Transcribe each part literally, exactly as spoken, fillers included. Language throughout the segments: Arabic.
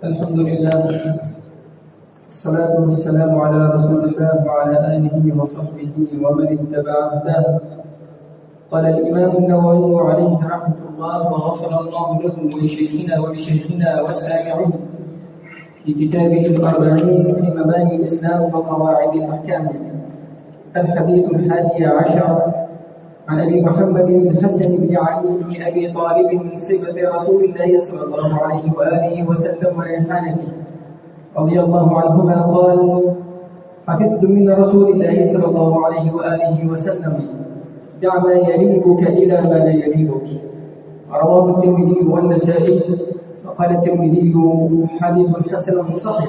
الحمد لله، الصلاة والسلام على رسول الله وعلى آله وصحبه ومن اتبع هداه. قال الإمام النووي عليه رحمة الله وغفر الله له ولشيخنا ولشيخنا والسامعين في كتابه الأربعين في مباني الإسلام وقواعد الأحكام. الحديث الحادي عشر عن أبي محمد الحسن بن علي بن أبي طالب من صفة رسول الله صلى الله عليه وآله وسلم وريحانته رضي الله عنهما قال: حفظت من رسول الله صلى الله عليه وآله وسلم: دع ما يريبك إلى ما لا يريبك. رواه الترمذي والنسائي، وقال الترمذي حديث حسن صحيح.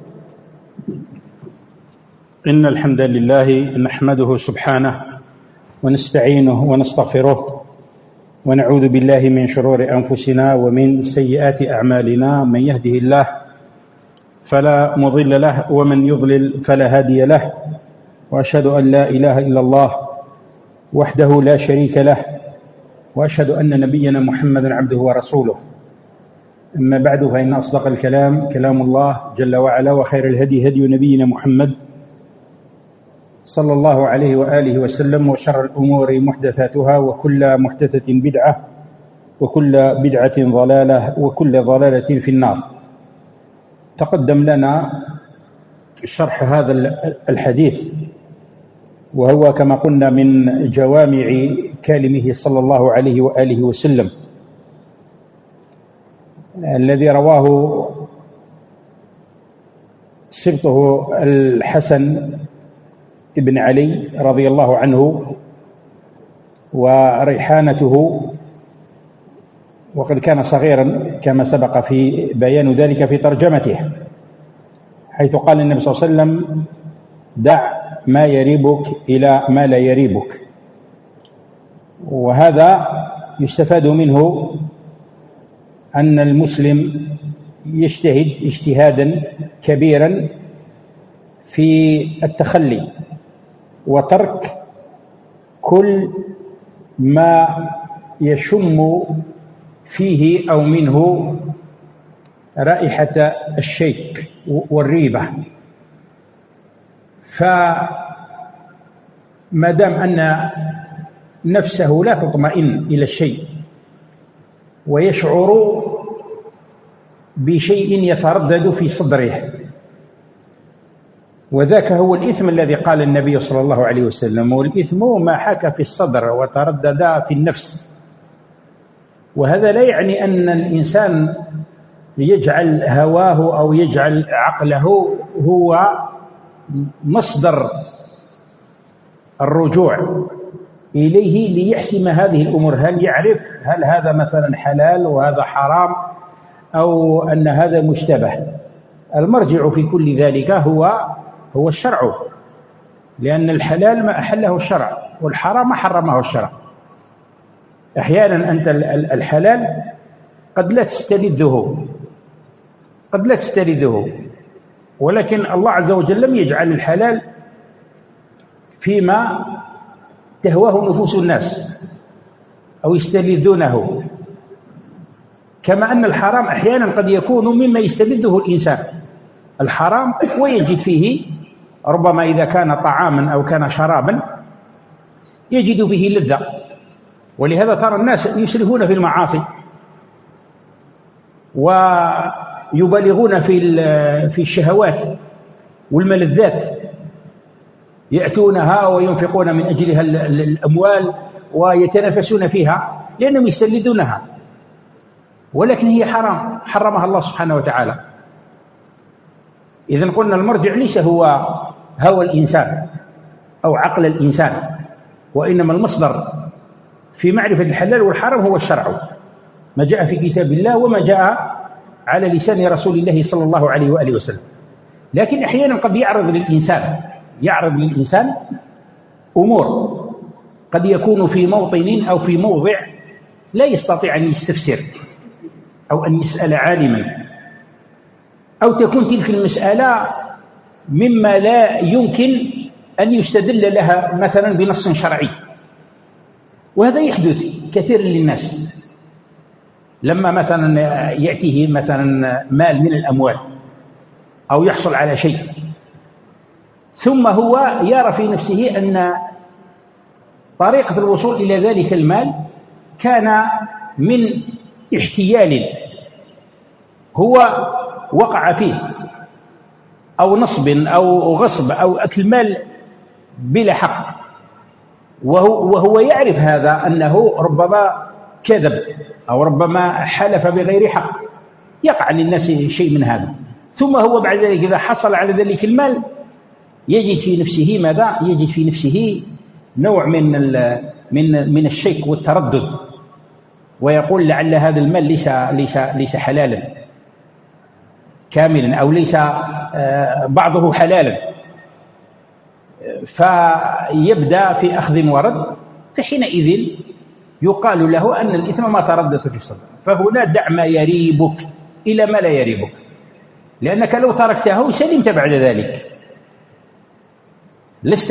إن الحمد لله نحمده سبحانه ونستعينه ونستغفره ونعوذ بالله من شرور أنفسنا ومن سيئات أعمالنا. من يهده الله فلا مضل له ومن يضلل فلا هادي له، وأشهد أن لا إله إلا الله وحده لا شريك له، وأشهد أن نبينا محمدا عبده ورسوله. أما بعد، فإن أصدق الكلام كلام الله جل وعلا، وخير الهدي هدي نبينا محمد صلى الله عليه وآله وسلم، وشر الأمور محدثاتها، وكل محدثة بدعة، وكل بدعة ضلالة، وكل ضلالة في النار. تقدم لنا شرح هذا الحديث، وهو كما قلنا من جوامع كلمه صلى الله عليه وآله وسلم، الذي رواه سبطه الحسن ابن علي رضي الله عنه وريحانته، وقد كان صغيرا كما سبق في بيان ذلك في ترجمته، حيث قال النبي صلى الله عليه وسلم: دع ما يريبك إلى ما لا يريبك. وهذا يستفاد منه أن المسلم يجتهد اجتهادا كبيرا في التخلي وترك كل ما يشم فيه أو منه رائحة الشيك والريبة. فما دام أن نفسه لا تطمئن إلى الشيء ويشعر بشيء يتردد في صدره، وذاك هو الإثم الذي قال النبي صلى الله عليه وسلم: والإثم ما حاك في الصدر وتردد في النفس. وهذا لا يعني أن الإنسان يجعل هواه أو يجعل عقله هو مصدر الرجوع إليه ليحسم هذه الأمور. هل يعرف هل هذا مثلا حلال وهذا حرام، أو أن هذا مشتبه؟ المرجع في كل ذلك هو هو الشرع، لأن الحلال ما أحله الشرع، والحرام ما حرمه الشرع. أحيانا أنت الحلال قد لا تستلذه قد لا تستلذه ولكن الله عز وجل لم يجعل الحلال فيما تهواه نفوس الناس أو يستلذونه، كما أن الحرام أحيانا قد يكون مما يستلذه الإنسان. الحرام ويجد فيه ربما إذا كان طعاما أو كان شرابا يجد فيه لذة، ولهذا ترى الناس يسرفون في المعاصي ويبالغون في في الشهوات والملذات، يأتونها وينفقون من أجلها الأموال ويتنافسون فيها لأنهم يستلذونها، ولكن هي حرام حرمها الله سبحانه وتعالى. إذن قلنا المرجع ليس هو هوى الإنسان أو عقل الإنسان، وإنما المصدر في معرفة الحلال والحرام هو الشرع، ما جاء في كتاب الله وما جاء على لسان رسول الله صلى الله عليه وآله وسلم. لكن أحيانا قد يعرض للإنسان يعرض للإنسان أمور قد يكون في موطن أو في موضع لا يستطيع أن يستفسر أو أن يسأل عالما، أو تكون تلك المسألة مما لا يمكن أن يستدل لها مثلا بنص شرعي، وهذا يحدث كثير للناس. لما مثلا يأتيه مثلا مال من الأموال أو يحصل على شيء، ثم هو يرى في نفسه أن طريقة الوصول إلى ذلك المال كان من احتيال هو وقع فيه، أو نصب أو غصب أو أكل مال بلا حق، وهو, وهو يعرف هذا أنه ربما كذب أو ربما حلف بغير حق، يقع للناس شيء من هذا. ثم هو بعد ذلك إذا حصل على ذلك المال يجد في نفسه ماذا؟ يجد في نفسه نوع من من من الشك والتردد، ويقول لعل هذا المال ليس ليس ليس حلالا كاملا، أو ليس بعضه حلالا، فيبدأ في أخذ ورد. فحينئذ يقال له أن الإثم ما تردد في الصدر، فهنا دع ما يريبك إلى ما لا يريبك، لأنك لو تركته سلمت بعد ذلك، لست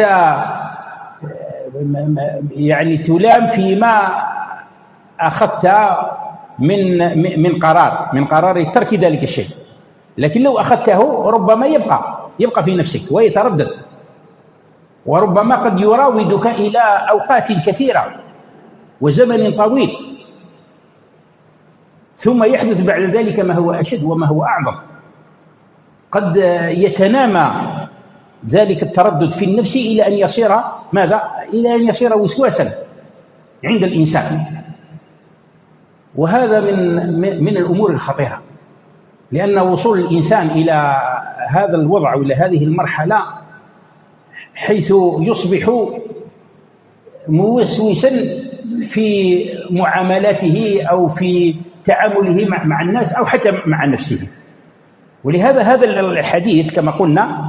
يعني تلام فيما أخذت من من قرار من قرار ترك ذلك الشيء. لكن لو أخذته ربما يبقى يبقى في نفسك ويتردد، وربما قد يراودك إلى أوقات كثيرة وزمن طويل، ثم يحدث بعد ذلك ما هو أشد وما هو أعظم. قد يتنامى ذلك التردد في النفس إلى أن يصير ماذا؟ إلى أن يصير وسواسا عند الإنسان، وهذا من من الأمور الخطيرة، لأن وصول الإنسان إلى هذا الوضع وإلى هذه المرحلة حيث يصبح موسوسا في معاملاته أو في تعامله مع, مع الناس أو حتى مع نفسه. ولهذا هذا الحديث كما قلنا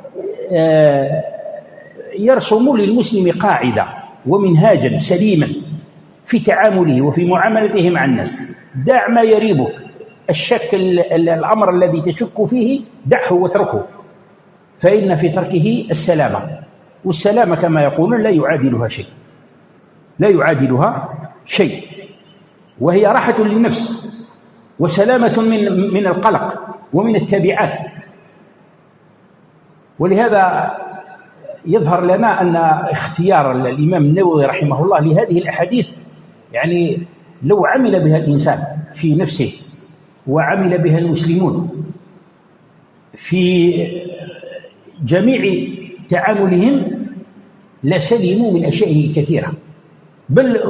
يرسم للمسلم قاعدة ومنهاجا سليما في تعامله وفي معاملته مع الناس. دع ما يريبك، الشك الأمر الذي تشك فيه دعه واتركه، فإن في تركه السلامة، والسلامة كما يقولون لا يعادلها شيء لا يعادلها شيء وهي راحة للنفس وسلامة من من القلق ومن التبعات. ولهذا يظهر لنا أن اختيار الإمام النووي رحمه الله لهذه الأحاديث يعني لو عمل بها الإنسان في نفسه وعمل بها المسلمون في جميع تعاملهم لسلموا من أشياء كثيرة، بل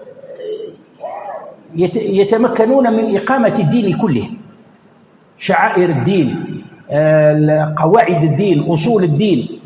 يتمكنون من إقامة الدين كله، شعائر الدين، قواعد الدين، أصول الدين،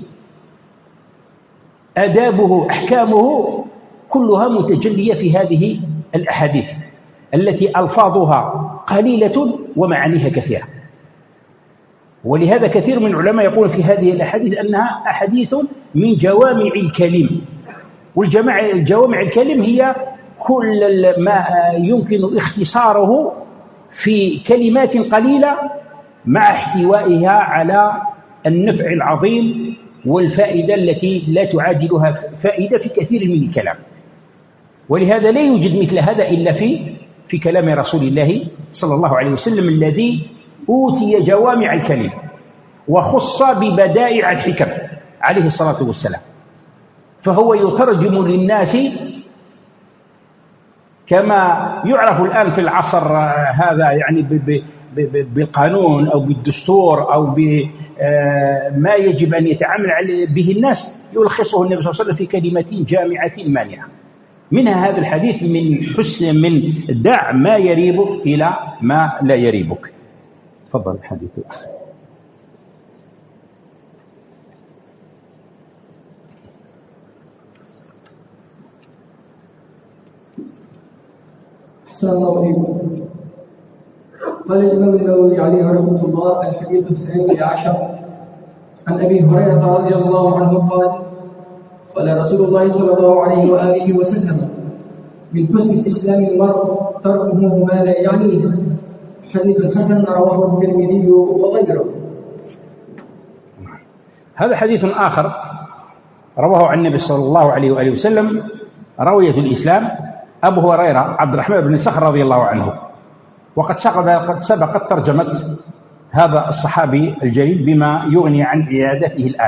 آدابه، أحكامه، كلها متجلية في هذه الأحاديث التي ألفاظها قليلة ومعانيها كثيرة. ولهذا كثير من العلماء يقول في هذه الأحاديث أنها أحاديث من جوامع الكلم، والجوامع الكلم هي كل ما يمكن اختصاره في كلمات قليلة مع احتوائها على النفع العظيم والفائدة التي لا تعادلها فائدة في كثير من الكلام. ولهذا لا يوجد مثل هذا إلا في في كلام رسول الله صلى الله عليه وسلم الذي أوتي جوامع الكلم وخص ببدائع الحكم عليه الصلاة والسلام، فهو يترجم للناس كما يعرف الآن في العصر هذا يعني بالقانون أو بالدستور أو بما يجب أن يتعامل به الناس، يلخصه النبي صلى الله عليه وسلم في كلمة جامعة مانعة. منها هذا الحديث من حسن من دع ما يريبك إلى ما لا يريبك. تفضل الحديث الآخر. أحسن الله إليكم. قال الإمام النووي عليه رحمة الله: الحديث الثاني عشر عن أبي هريرة رضي الله عنه قال: قال رسول الله صلى الله عليه وآله وسلم: من حسن الإسلام المرء تركه ما لا يعنيه. حديث حسن رواه الترمذي وغيره. هذا حديث آخر رواه عن النبي صلى الله عليه وآله وسلم، روية الإسلام أبو هريرة عبد الرحمن بن صخر رضي الله عنه وقد قد سبقت ترجمة هذا الصحابي الجليل بما يغني عن عيادته الآن.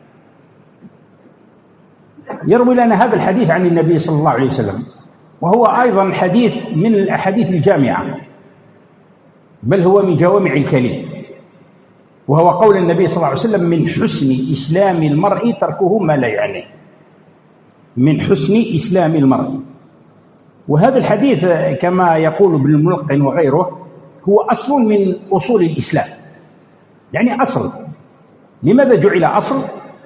يروي لنا هذا الحديث عن النبي صلى الله عليه وسلم، وهو أيضا حديث من الأحاديث الجامعة، بل هو من جوامع الكلم، وهو قول النبي صلى الله عليه وسلم: من حسن إسلام المرء تركه ما لا يعنيه. من حسن إسلام المرء. وهذا الحديث كما يقول ابن الملقن وغيره هو أصل من أصول الإسلام، يعني أصل. لماذا جعل أصل؟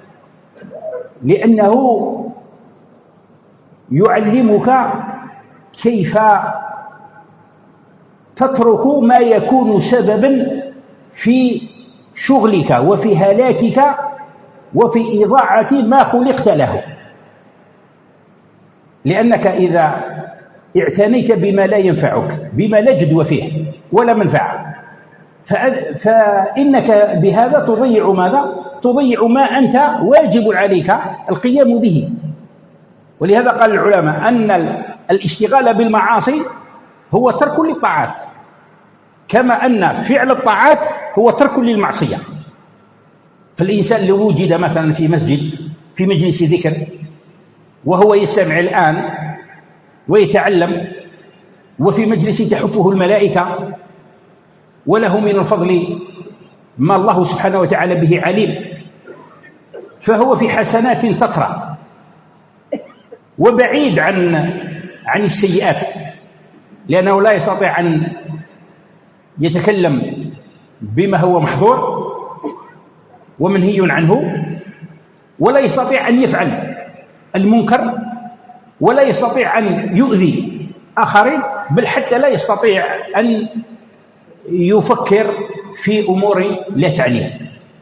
لأنه يعلمك كيف تترك ما يكون سببا في شغلك وفي هلاكك وفي إضاعة ما خلقت له. لأنك إذا اعتنيت بما لا ينفعك، بما لا جدوى فيه ولا منفعة، فإنك بهذا تضيع ماذا؟ تضيع ما أنت واجب عليك القيام به. ولهذا قال العلماء أن الاشتغال بالمعاصي هو ترك للطاعات، كما أن فعل الطاعات هو ترك للمعصية. فالإنسان لو وجد مثلا في مسجد في مجلس ذكر وهو يستمع الآن ويتعلم، وفي مجلس تحفه الملائكة وله من الفضل ما الله سبحانه وتعالى به عليم، فهو في حسنات تطرأ وبعيد عن عن السيئات، لأنه لا يستطيع أن يتكلم بما هو محظور ومنهي عنه، ولا يستطيع أن يفعل المنكر، ولا يستطيع أن يؤذي آخرين، بل حتى لا يستطيع أن يفكر في أمور لا تعنيه.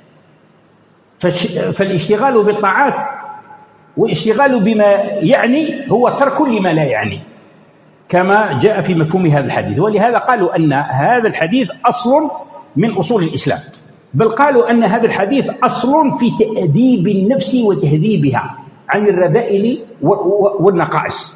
فالاشتغال بالطاعات والاشتغال بما يعني هو ترك لما لا يعني، كما جاء في مفهوم هذا الحديث. ولهذا قالوا أن هذا الحديث أصل من أصول الإسلام، بل قالوا أن هذا الحديث أصل في تأديب النفس وتهذيبها عن الرذائل والنقائص،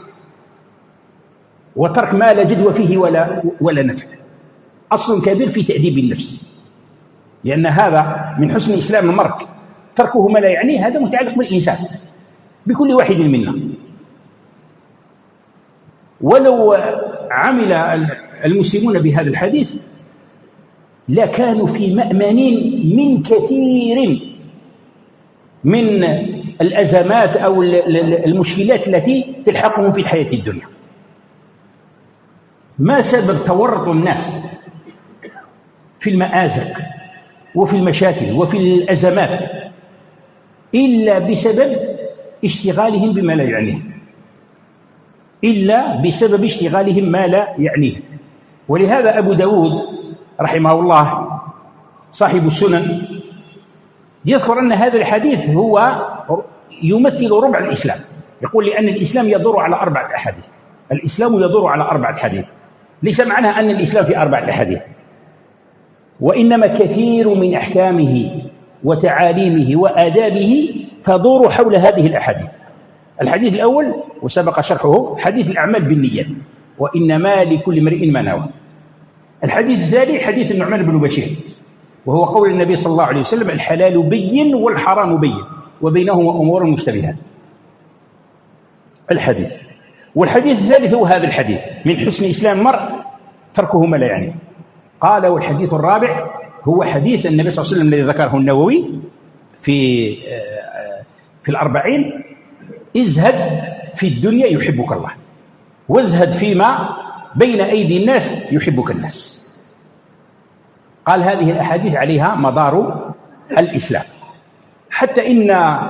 وترك ما لا جدوى فيه ولا ولا نفع. أصل كبير في تأديب النفس، لأن هذا من حسن إسلام المرء تركه ما لا يعنيه. هذا متعلق بالإنسان، بكل واحد منا. ولو عمل المسلمون بهذا الحديث لكانوا في مأمن من كثير من الأزمات أو المشكلات التي تلحقهم في الحياة الدنيا. ما سبب تورط الناس في المآزق وفي المشاكل وفي الأزمات إلا بسبب اشتغالهم بما لا يعنيه، إلا بسبب اشتغالهم ما لا يعنيه. ولهذا أبو داود رحمه الله صاحب السنن يذكر أن هذا الحديث هو يمثل ربع الإسلام. يقول لأن الإسلام يدور على أربعة أحاديث. الإسلام يدور على أربعة حديث، ليس معناها أن الإسلام في أربعة أحاديث، وإنما كثير من أحكامه وتعاليمه وآدابه تدور حول هذه الأحاديث. الحديث الأول وسبق شرحه حديث الأعمال بالنيات، وإنما لكل امرئ ما نوى. الحديث الثاني حديث النعمان بن بشير، وهو قول النبي صلى الله عليه وسلم: الحلال بين والحرام بين وبينهما أمور مشتبهات. الحديث. والحديث الثالث هو هذا الحديث: من حسن إسلام المرء تركه ما لا يعنيه. قال: والحديث الرابع هو حديث النبي صلى الله عليه وسلم الذي ذكره النووي في في الأربعين: ازهد في الدنيا يحبك الله، وازهد فيما بين أيدي الناس يحبك الناس. قال هذه الأحاديث عليها مدار الإسلام. حتى إن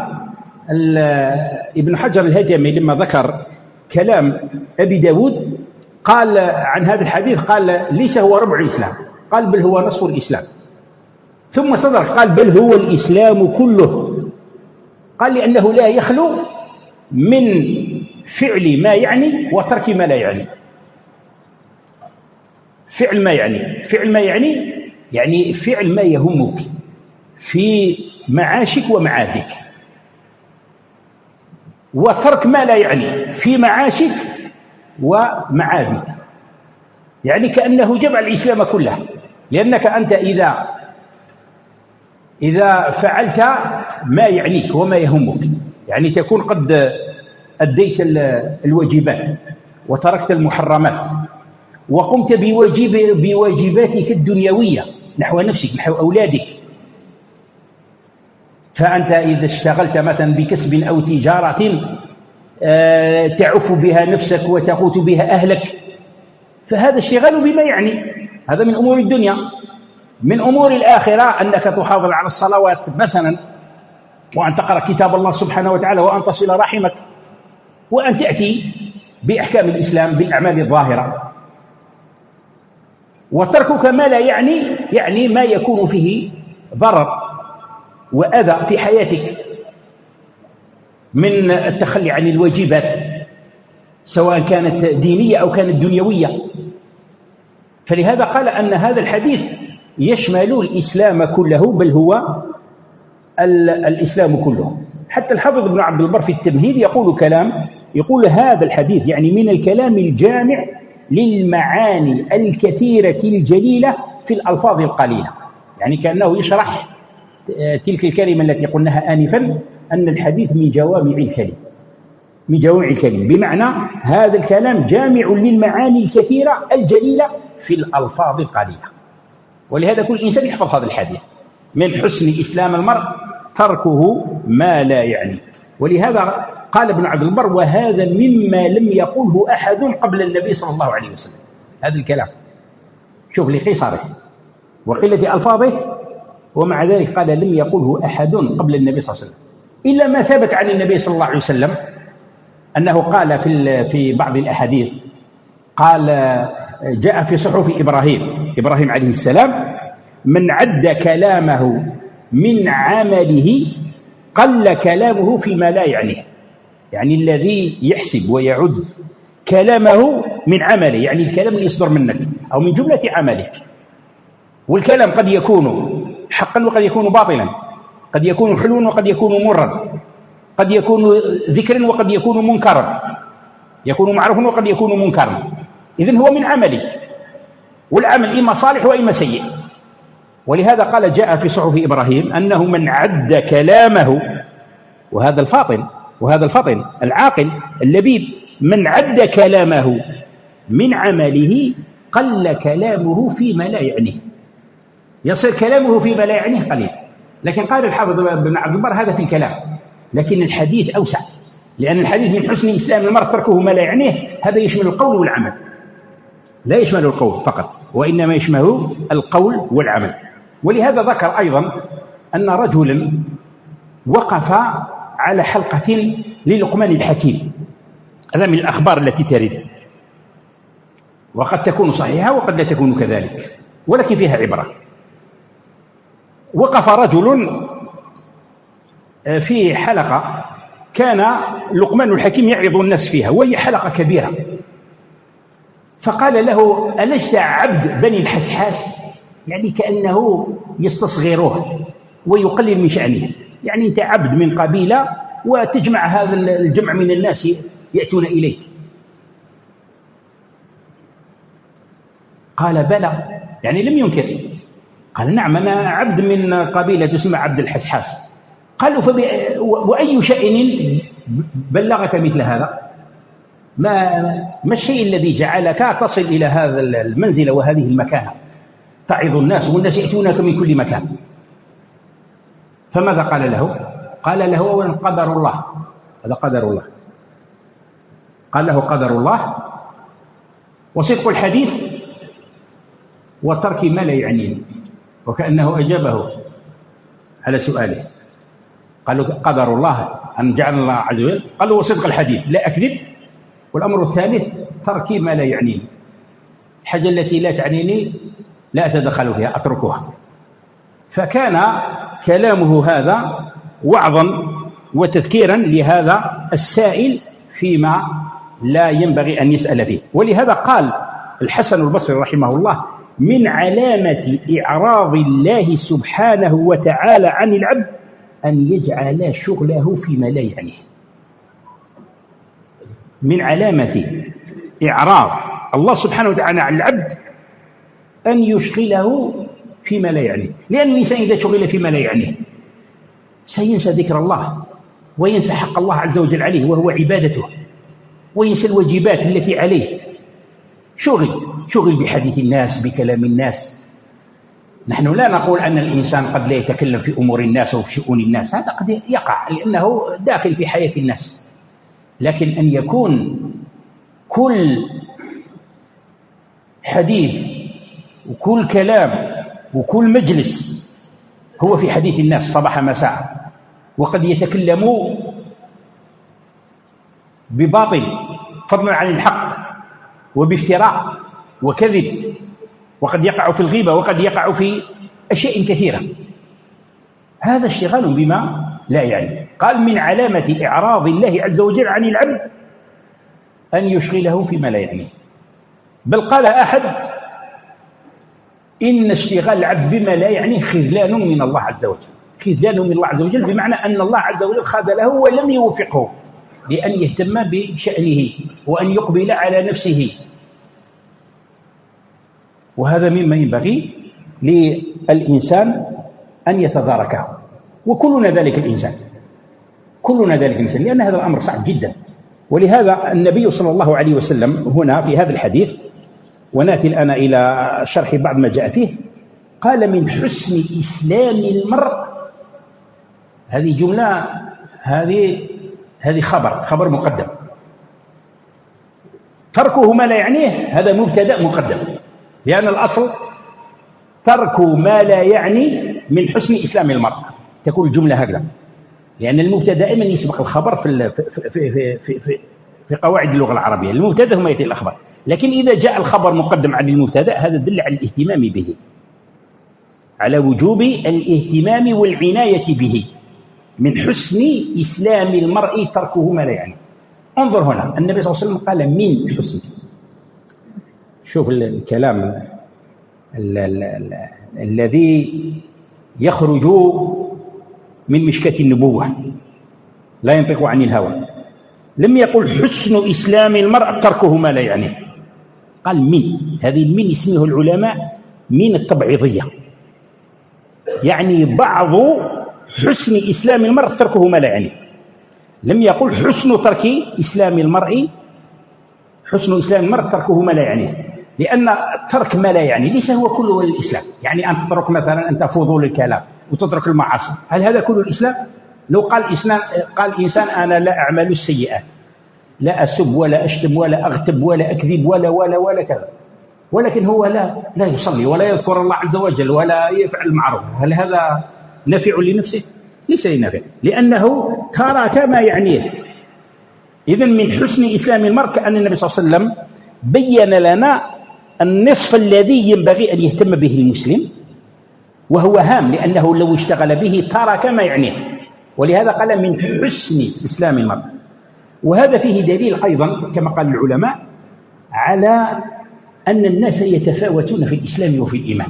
ابن حجر الهيثمي لما ذكر كلام أبي داود قال عن هذا الحديث، قال: ليس هو ربع الإسلام، قال: بل هو نصف الإسلام. ثم صدر قال: بل هو الإسلام كله. قال: لأنه لا يخلو من فعل ما يعني وترك ما لا يعني. فعل ما يعني فعل ما يعني يعني فعل ما يهمك في معاشك ومعادك، وترك ما لا يعني في معاشك ومعادك. يعني كأنه جمع الإسلام كله، لأنك أنت إذا إذا فعلت ما يعنيك وما يهمك، يعني تكون قد أديت الواجبات وتركت المحرمات وقمت بواجب بواجباتك الدنيوية نحو نفسك نحو أولادك، فأنت إذا اشتغلت مثلا بكسب أو تجارة تعف بها نفسك وتقوت بها أهلك، فهذا اشتغال بما يعني، هذا من أمور الدنيا. من أمور الآخرة أنك تحافظ على الصلوات مثلا، وأن تقرأ كتاب الله سبحانه وتعالى، وأن تصل رحمك، وأن تأتي بأحكام الإسلام بالأعمال الظاهرة. وتركك ما لا يعني يعني ما يكون فيه ضرر وأذى في حياتك من التخلي عن الواجبات سواء كانت دينية أو كانت دنيوية. فلهذا قال أن هذا الحديث يشمل الإسلام كله، بل هو الإسلام كله. حتى الحافظ ابن عبد البر في التمهيد يقول كلام، يقول هذا الحديث يعني من الكلام الجامع للمعاني الكثيرة الجليلة في الألفاظ القليلة، يعني كأنه يشرح تلك الكلمة التي قلناها آنفا، أن الحديث من جوامع الكلم، من جوامع الكلم، بمعنى هذا الكلام جامع للمعاني الكثيرة الجليلة في الألفاظ القليلة. ولهذا كل إنسان يحفظ هذا الحديث، من حسن إسلام المرء تركه ما لا يعني. ولهذا قال ابن عبد البر وهذا مما لم يقوله أحد قبل النبي صلى الله عليه وسلم. هذا الكلام شوف لخيصره وقلة ألفاظه، ومع ذلك قال لم يقوله أحد قبل النبي صلى الله عليه وسلم، إلا ما ثبت عن النبي صلى الله عليه وسلم أنه قال في في بعض الأحاديث، قال جاء في صحف إبراهيم إبراهيم عليه السلام: من عد كلامه من عمله قل كلامه فيما لا يعنيه. يعني الذي يحسب ويعد كلامه من عمله، يعني الكلام اللي يصدر منك أو من جملة عملك. والكلام قد يكون حقا وقد يكون باطلا، قد يكون حلوا وقد يكون مرا، قد يكون ذكرا وقد يكون منكرا، يكون معروفا وقد يكون منكرا. إذن هو من عملك، والعمل إما صالح وإما سيء. ولهذا قال جاء في صحف إبراهيم أنه من عد كلامه، وهذا الفاطن وهذا الفطن العاقل اللبيب، من عد كلامه من عمله قل كلامه فيما لا يعنيه، يصير كلامه فيما لا يعنيه قليل. لكن قال الحافظ بن عبد البر هذا في الكلام، لكن الحديث أوسع، لأن الحديث من حسن إسلام المرء تركه ما لا يعنيه، هذا يشمل القول والعمل، لا يشمل القول فقط، وإنما يشمل القول والعمل. ولهذا ذكر أيضا أن رجلا وقف على حلقة للقمان الحكيم، هذا من الأخبار التي ترد، وقد تكون صحيحة وقد لا تكون كذلك، ولكن فيها عبرة. وقف رجل في حلقة كان لقمان الحكيم يعظ الناس فيها، وهي حلقة كبيرة، فقال له: ألست عبد بني الحسحاس؟ يعني كأنه يستصغره ويقلل من شأنه، يعني أنت عبد من قبيلة وتجمع هذا الجمع من الناس يأتون إليك. قال: بلى، يعني لم ينكر. قال: نعم، أنا عبد من قبيلة تسمى عبد الحسحاس. قالوا: فب... وأي شيء بلغك مثل هذا؟ ما ما الشيء الذي جعلك تصل إلى هذا المنزل وهذه المكانة، تعظ الناس والناس يأتونك من كل مكان؟ فماذا قال له؟ قال له: أولا قدر الله، هذا قدر الله. قال له: قدر الله وصدق الحديث وترك ما لا يعنيه، وكأنه أجابه على سؤاله. قال له: قدر الله أن جعل الله عز وجل. قال له: وصدق الحديث، لا أكذب. والأمر الثالث ترك ما لا يعنيني، الحاجة التي لا تعنيني لا أتدخل فيها، أتركها. فكان كلامه هذا وعظا وتذكيرا لهذا السائل فيما لا ينبغي أن يسأل فيه. ولهذا قال الحسن البصري رحمه الله: من علامة إعراض الله سبحانه وتعالى عن العبد أن يجعل شغله فيما لا يعنيه. من علامة إعراض الله سبحانه وتعالى على العبد أن يشغله فيما لا يعنيه، لأن الإنسان إذا شغل فيما لا يعنيه سينسى ذكر الله وينسى حق الله عز وجل عليه وهو عبادته، وينسى الواجبات التي عليه. شغل شغل بحديث الناس، بكلام الناس. نحن لا نقول أن الإنسان قد لا يتكلم في أمور الناس أو في شؤون الناس، هذا قد يقع لأنه داخل في حياة الناس، لكن أن يكون كل حديث وكل كلام وكل مجلس هو في حديث الناس صباح مساء، وقد يتكلم بباطل فضلا عن الحق وبافتراء وكذب، وقد يقع في الغيبة وقد يقع في أشياء كثيرة، هذا اشتغال بما لا يعني. قال من علامة إعراض الله عز وجل عن العبد أن يشغله فيما لا يعني. بل قال أحد إن اشتغال العبد بما لا يعني خذلان من الله عز وجل. خذلان من الله عز وجل بمعنى أن الله عز وجل خذله ولم يوفقه لأن يهتم بشأنه وأن يقبل على نفسه، وهذا مما ينبغي للإنسان أن يتداركه، وكلنا ذلك الإنسان، كلنا ذلك الإنسان، لأن هذا الأمر صعب جدا. ولهذا النبي صلى الله عليه وسلم هنا في هذا الحديث، ونأتي الآن إلى شرح بعض ما جاء فيه، قال من حسن إسلام المرء، هذه جملة، هذه هذه خبر خبر مقدم، تركه ما لا يعنيه هذا مبتدأ مقدم، لأن الأصل ترك ما لا يعني من حسن إسلام المرء، تكون الجملة هكذا، لأن المبتدأ دائما يسبق الخبر في في في في في, في قواعد اللغة العربية، المبتدأ ثم يأتي الأخبار، لكن إذا جاء الخبر مقدم عن المبتدأ هذا يدل على الاهتمام به، على وجوب الاهتمام والعناية به. من حسن إسلام المرء تركه ما لا يعني. انظر هنا النبي صلى الله عليه وسلم قال من حسن، شوف الكلام ال ال ال الذي يخرج من مشكاة النبوة، لا ينطق عن الهوى. لم يقل حسن إسلام المرء تركه ما لا يعنيه، قال من. هذه المن اسمه العلماء من التبعيضية، يعني بعض حسن إسلام المرء تركه ما لا يعنيه. لم يقل حسن ترك إسلام المرء، حسن إسلام المرء تركه ما لا يعنيه، لأن ترك ما لا يعني ليس هو كله الإسلام. يعني أن تترك مثلا أنت فضول الكلام وتترك المعاصي، هل هذا كله الإسلام؟ لو قال إسلام قال إنسان أنا لا أعمل السيئات، لا أسب ولا أشتم ولا أغتب ولا أكذب ولا ولا ولا كذا، ولكن هو لا لا يصلي ولا يذكر الله عز وجل ولا يفعل المعروف، هل هذا نافع لنفسه؟ ليس لنافع، لأنه ترك ما يعنيه. إذن من حسن إسلام المرء كأن النبي صلى الله عليه وسلم بين لنا النصف الذي ينبغي أن يهتم به المسلم، وهو هام، لأنه لو اشتغل به ترك ما يعنيه. ولهذا قال من حسن إسلام المرء. وهذا فيه دليل أيضا كما قال العلماء على أن الناس يتفاوتون في الإسلام وفي الإيمان.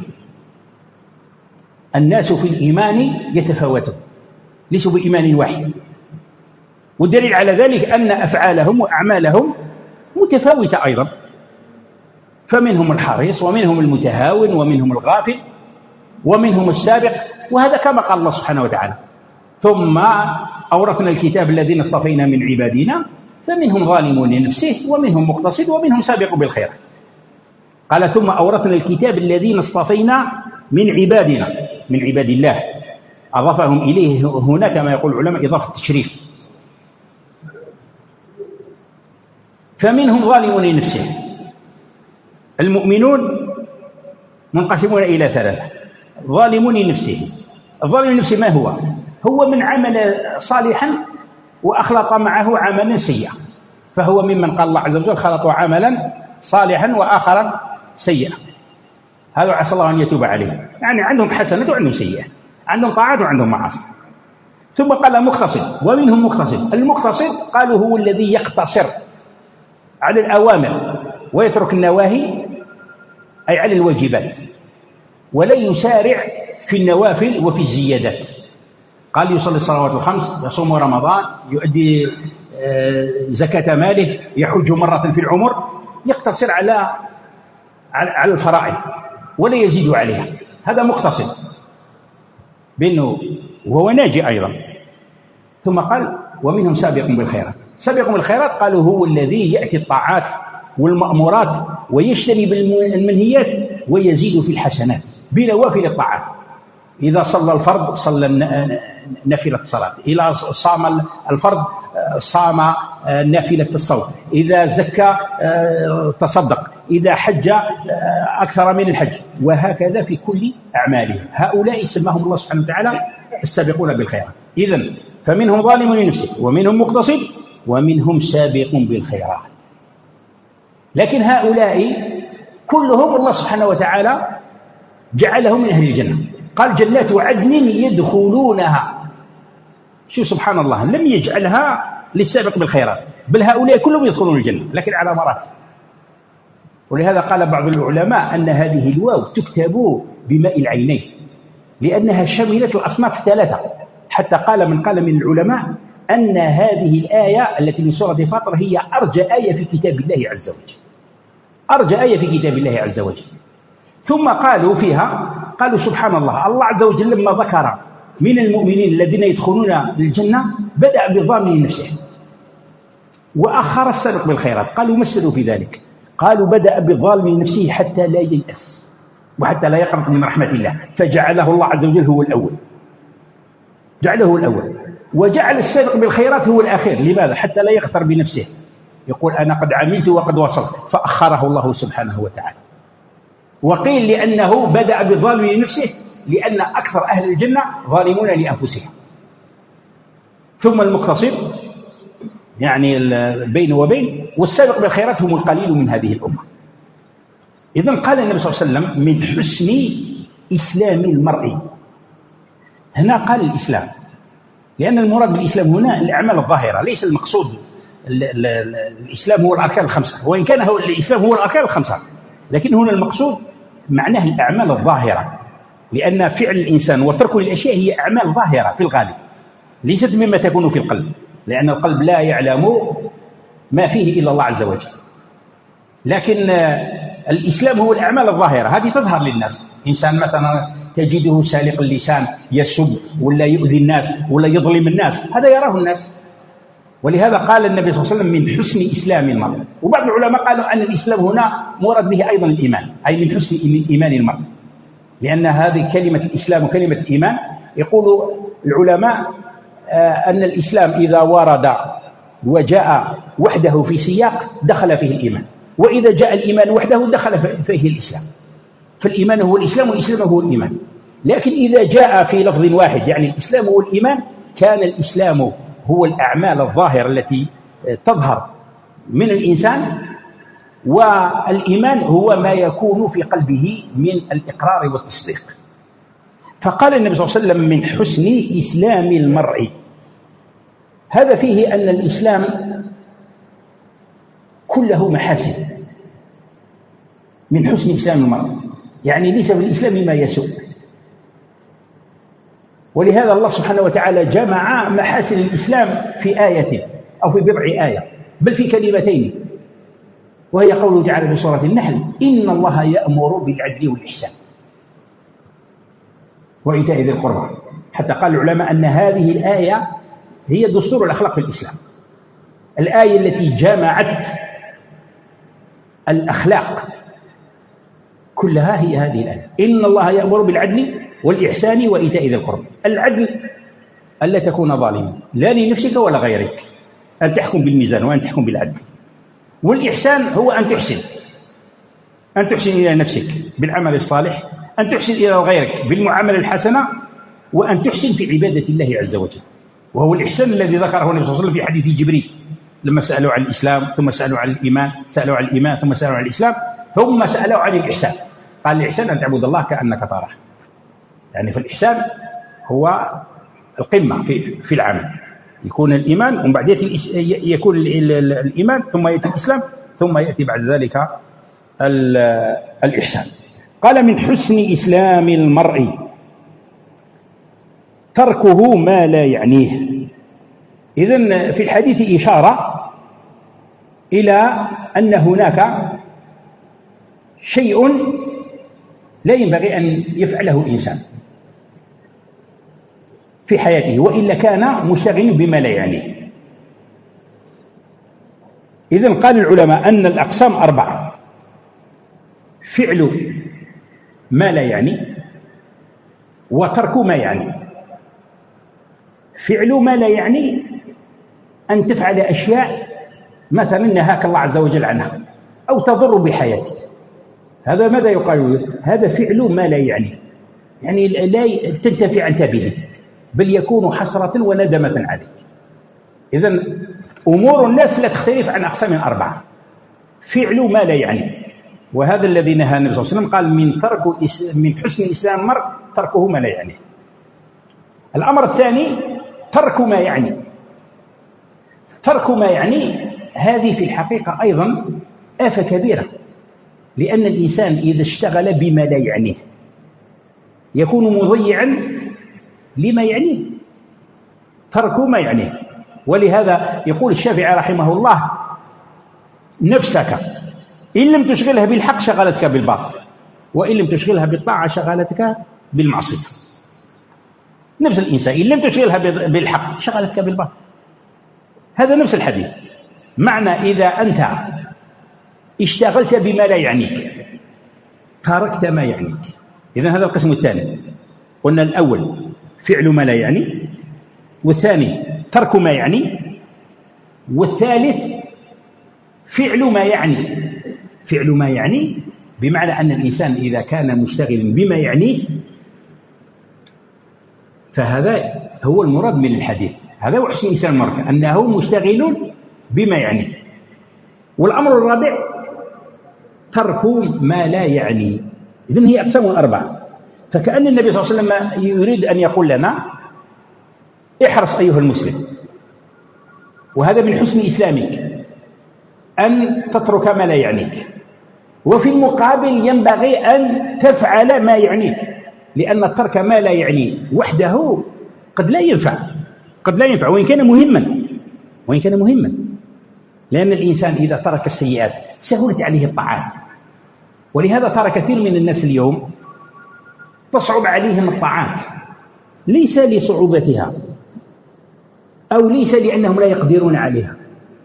الناس في الإيمان يتفاوتون، ليسوا بإيمان واحد. والدليل على ذلك أن أفعالهم وأعمالهم متفاوتة أيضا، فمنهم الحريص ومنهم المتهاون ومنهم الغافل ومنهم السابق، وهذا كما قال الله سبحانه وتعالى ثم أورثنا الكتاب الذين اصطفينا من عبادنا فمنهم ظالم لنفسه ومنهم مقتصد ومنهم سابق بالخير. قال ثم أورثنا الكتاب الذين اصطفينا من عبادنا، من عباد الله، أضافهم إليه هنا كما يقول العلماء إضافة تشريف. فمنهم ظالم لنفسه. المؤمنون منقسمون إلى ثلاثة: ظالم لنفسه. الظالم لنفسه ما هو؟ هو من عمل صالحا وأخلط معه عملا سيئا، فهو ممن قال الله عز وجل خلطوا عملا صالحا وآخرا سيئا، هذا عسى الله أن يتوب عليه. يعني عندهم حسنات وعندهم سيئات، عندهم طاعات وعندهم معاصي. ثم قال مقتصد، ومنهم مقتصد. المقتصد قالوا هو الذي يقتصر على الأوامر ويترك النواهي، أي على الواجبات، ولا يسارع في النوافل وفي الزيادات. قال يصلي الصلوات الخمس، يصوم رمضان، يؤدي زكاة ماله، يحج مرة في العمر، يقتصر على على الفرائض ولا يزيد عليها، هذا مقتصد بأنه وهو ناجي أيضا. ثم قال ومنهم سابق بالخيرات. سابق بالخيرات قالوا هو الذي يأتي الطاعات والمأمورات ويجتنب المنهيات ويزيد في الحسنات بنوافل الطاعات. إذا صلى الفرض صلى نافلة الصلاة، إذا صام الفرض صام نافلة الصوم، إذا زكى تصدق، إذا حج أكثر من الحج، وهكذا في كل أعمالهم. هؤلاء سماهم الله سبحانه وتعالى السابقون بالخيرات. إذن فمنهم ظالم لنفسه ومنهم مقتصد ومنهم سابق بالخيرات. لكن هؤلاء كلهم الله سبحانه وتعالى جعلهم من أهل الجنة. قال جنات عدن يدخلونها. شو سبحان الله، لم يجعلها للسابق بالخيرات، بل هؤلاء كلهم يدخلون الجنة لكن على مراتب. ولهذا قال بعض العلماء أن هذه الواو تكتب بماء العينين لأنها شملت الأصناف الثلاثة. حتى قال من قال من العلماء أن هذه الآية التي من سورة فاطر هي أرجى آية في كتاب الله عز وجل، أرجى آية في كتاب الله عز وجل. ثم قالوا فيها قالوا سبحان الله، الله عز وجل لما ذكر من المؤمنين الذين يدخلون الجنة بدأ بضامن نفسه وأخر السابق بالخيرات. قالوا مثلوا في ذلك، قالوا بدأ بظالم نفسه حتى لا ييأس وحتى لا يقنط من رحمة الله، فجعله الله عز وجل هو الأول، جعله الأول، وجعل السابق بالخيرات هو الأخير. لماذا؟ حتى لا يغتر بنفسه يقول أنا قد عملت وقد وصلت، فأخره الله سبحانه وتعالى. وقيل لأنه بدأ بالظالم لنفسه لأن أكثر أهل الجنة ظالمون لأنفسهم. ثم المقتصد يعني بين وبين، والسابق بالخيرات هم القليل من هذه الأمة. إذن قال النبي صلى الله عليه وسلم من حسن إسلام المرء. هنا قال الإسلام لأن المراد بالإسلام هنا الأعمال الظاهرة، ليس المقصود ال ال ال الإسلام هو الأركان الخمسة، وإن كان هو الإسلام هو الأركان الخمسة، لكن هنا المقصود معناه الأعمال الظاهرة، لأن فعل الإنسان وترك الأشياء هي أعمال ظاهرة في الغالب، ليست مما تكون في القلب، لأن القلب لا يعلم ما فيه إلا الله عز وجل. لكن الإسلام هو الأعمال الظاهرة، هذه تظهر للناس. إنسان مثلا تجده سالق اللسان يسب ولا يؤذي الناس ولا يظلم الناس، هذا يراه الناس. ولهذا قال النبي صلى الله عليه وسلم من حسن إسلام المرء. وبعض العلماء قالوا أن الإسلام هنا مراد به أيضا الإيمان، أي من حسن إيمان المرء، لأن هذه كلمة الإسلام وكلمة الإيمان يقول العلماء أن الإسلام إذا ورد وجاء وحده في سياق دخل فيه الإيمان، وإذا جاء الإيمان وحده دخل فيه الإسلام. فالإيمان هو الإسلام والإسلام هو الإيمان. لكن إذا جاء في لفظ واحد يعني الإسلام هو الإيمان، كان الإسلام هو الأعمال الظاهرة التي تظهر من الإنسان، والإيمان هو ما يكون في قلبه من الإقرار والتصديق. فقال النبي صلى الله عليه وسلم من حسن إسلام المرء. هذا فيه أن الإسلام كله محاسن. من حسن إسلام المرء يعني ليس في الإسلام ما يسوء. ولهذا الله سبحانه وتعالى جمع محاسن الإسلام في آية أو في بضع آية، بل في كلمتين، وهي قوله تعالى في سورة النحل إن الله يأمر بالعدل والإحسان وإيتاء ذي القربى. حتى قال العلماء أن هذه الآية هي دستور الأخلاق في الإسلام، الآية التي جمعت الأخلاق كلها هي هذه الآية إن الله يأمر بالعدل والإحسان وإيتاء ذي القربى. العدل ألا تكون ظالما لا لنفسك ولا غيرك، أن تحكم بالميزان وأن تحكم بالعدل. والإحسان هو أن تحسن، أن تحسن إلى نفسك بالعمل الصالح، أن تحسن إلى غيرك بالمعاملة الحسنة، وأن تحسن في عبادة الله عز وجل. وهو الإحسان الذي ذكره النبي صلى الله عليه وسلم في حديث جبريل لما سألوا عن الإسلام ثم سألوا عن الإيمان، سألوا عن الإيمان ثم سألوا عن الإسلام ثم سألوا عن الإحسان. قال الإحسان أن تعبد الله كأنك تراه، يعني في الإحسان هو القمة في في العمل، يكون الإيمان ومن بعد يكون الإيمان ثم يأتي الإسلام ثم يأتي بعد ذلك الإحسان. قال من حسن إسلام المرء تركه ما لا يعنيه. إذن في الحديث إشارة إلى أن هناك شيء لا ينبغي أن يفعله الإنسان في حياته، وإلا كان مشتغلا بما لا يعنيه. إذن قال العلماء أن الأقسام أربعة: فعل ما لا يعني، وترك ما يعني. فعل ما لا يعني أن تفعل أشياء مثلا نهاك الله عز وجل عنها أو تضر بحياتك، هذا ماذا يقال؟ هذا فعل ما لا يعني، يعني لا تنتفع أنت به، بل يكون حسرة وندمة عليك. إذن أمور الناس لا تختلف عن أقسام أربعة: فعل ما لا يعني، وهذا الذي نهى النبي صلى الله عليه وسلم، قال من ترك من حسن إسلام المرء تركه ما لا يعني. الأمر الثاني ترك ما يعني. ترك ما يعني هذه في الحقيقة أيضا آفة كبيرة، لأن الإنسان إذا اشتغل بما لا يعنيه يكون مضيعا لما يعنيه. ترك ما يعنيه. ولهذا يقول الشافعي رحمه الله: نفسك إن لم تشغلها بالحق شغلتك بالباطل، وإن لم تشغلها بالطاعة شغلتك بالمعصية. نفس الإنسان إن لم تشغلها بالحق شغلتك بالباطل. هذا نفس الحديث. معنى إذا أنت اشتغلت بما لا يعنيك تركت ما يعنيك. إذن هذا القسم الثاني. قلنا الأول فعل ما لا يعني، والثاني ترك ما يعني، والثالث فعل ما يعني. فعل ما يعني بمعنى أن الإنسان إذا كان مشتغلا بما يعنيه فهذا هو المراد من الحديث. هذا هو حسن إنسان المرء، أنه مشتغل بما يعنيه. والأمر الرابع ترك ما لا يعني. إذن هي أقسام أربعة. فكأن النبي صلى الله عليه وسلم يريد أن يقول لنا: احرص أيها المسلم، وهذا من حسن إسلامك أن تترك ما لا يعنيك، وفي المقابل ينبغي أن تفعل ما يعنيك، لأن ترك ما لا يعني وحده قد لا ينفع قد لا ينفع وإن كان مهما وإن كان مهما لأن الإنسان إذا ترك السيئات سهلت عليه الطاعات. ولهذا ترى كثير من الناس اليوم تصعب عليهم الطاعات، ليس لصعوبتها أو ليس لأنهم لا يقدرون عليها،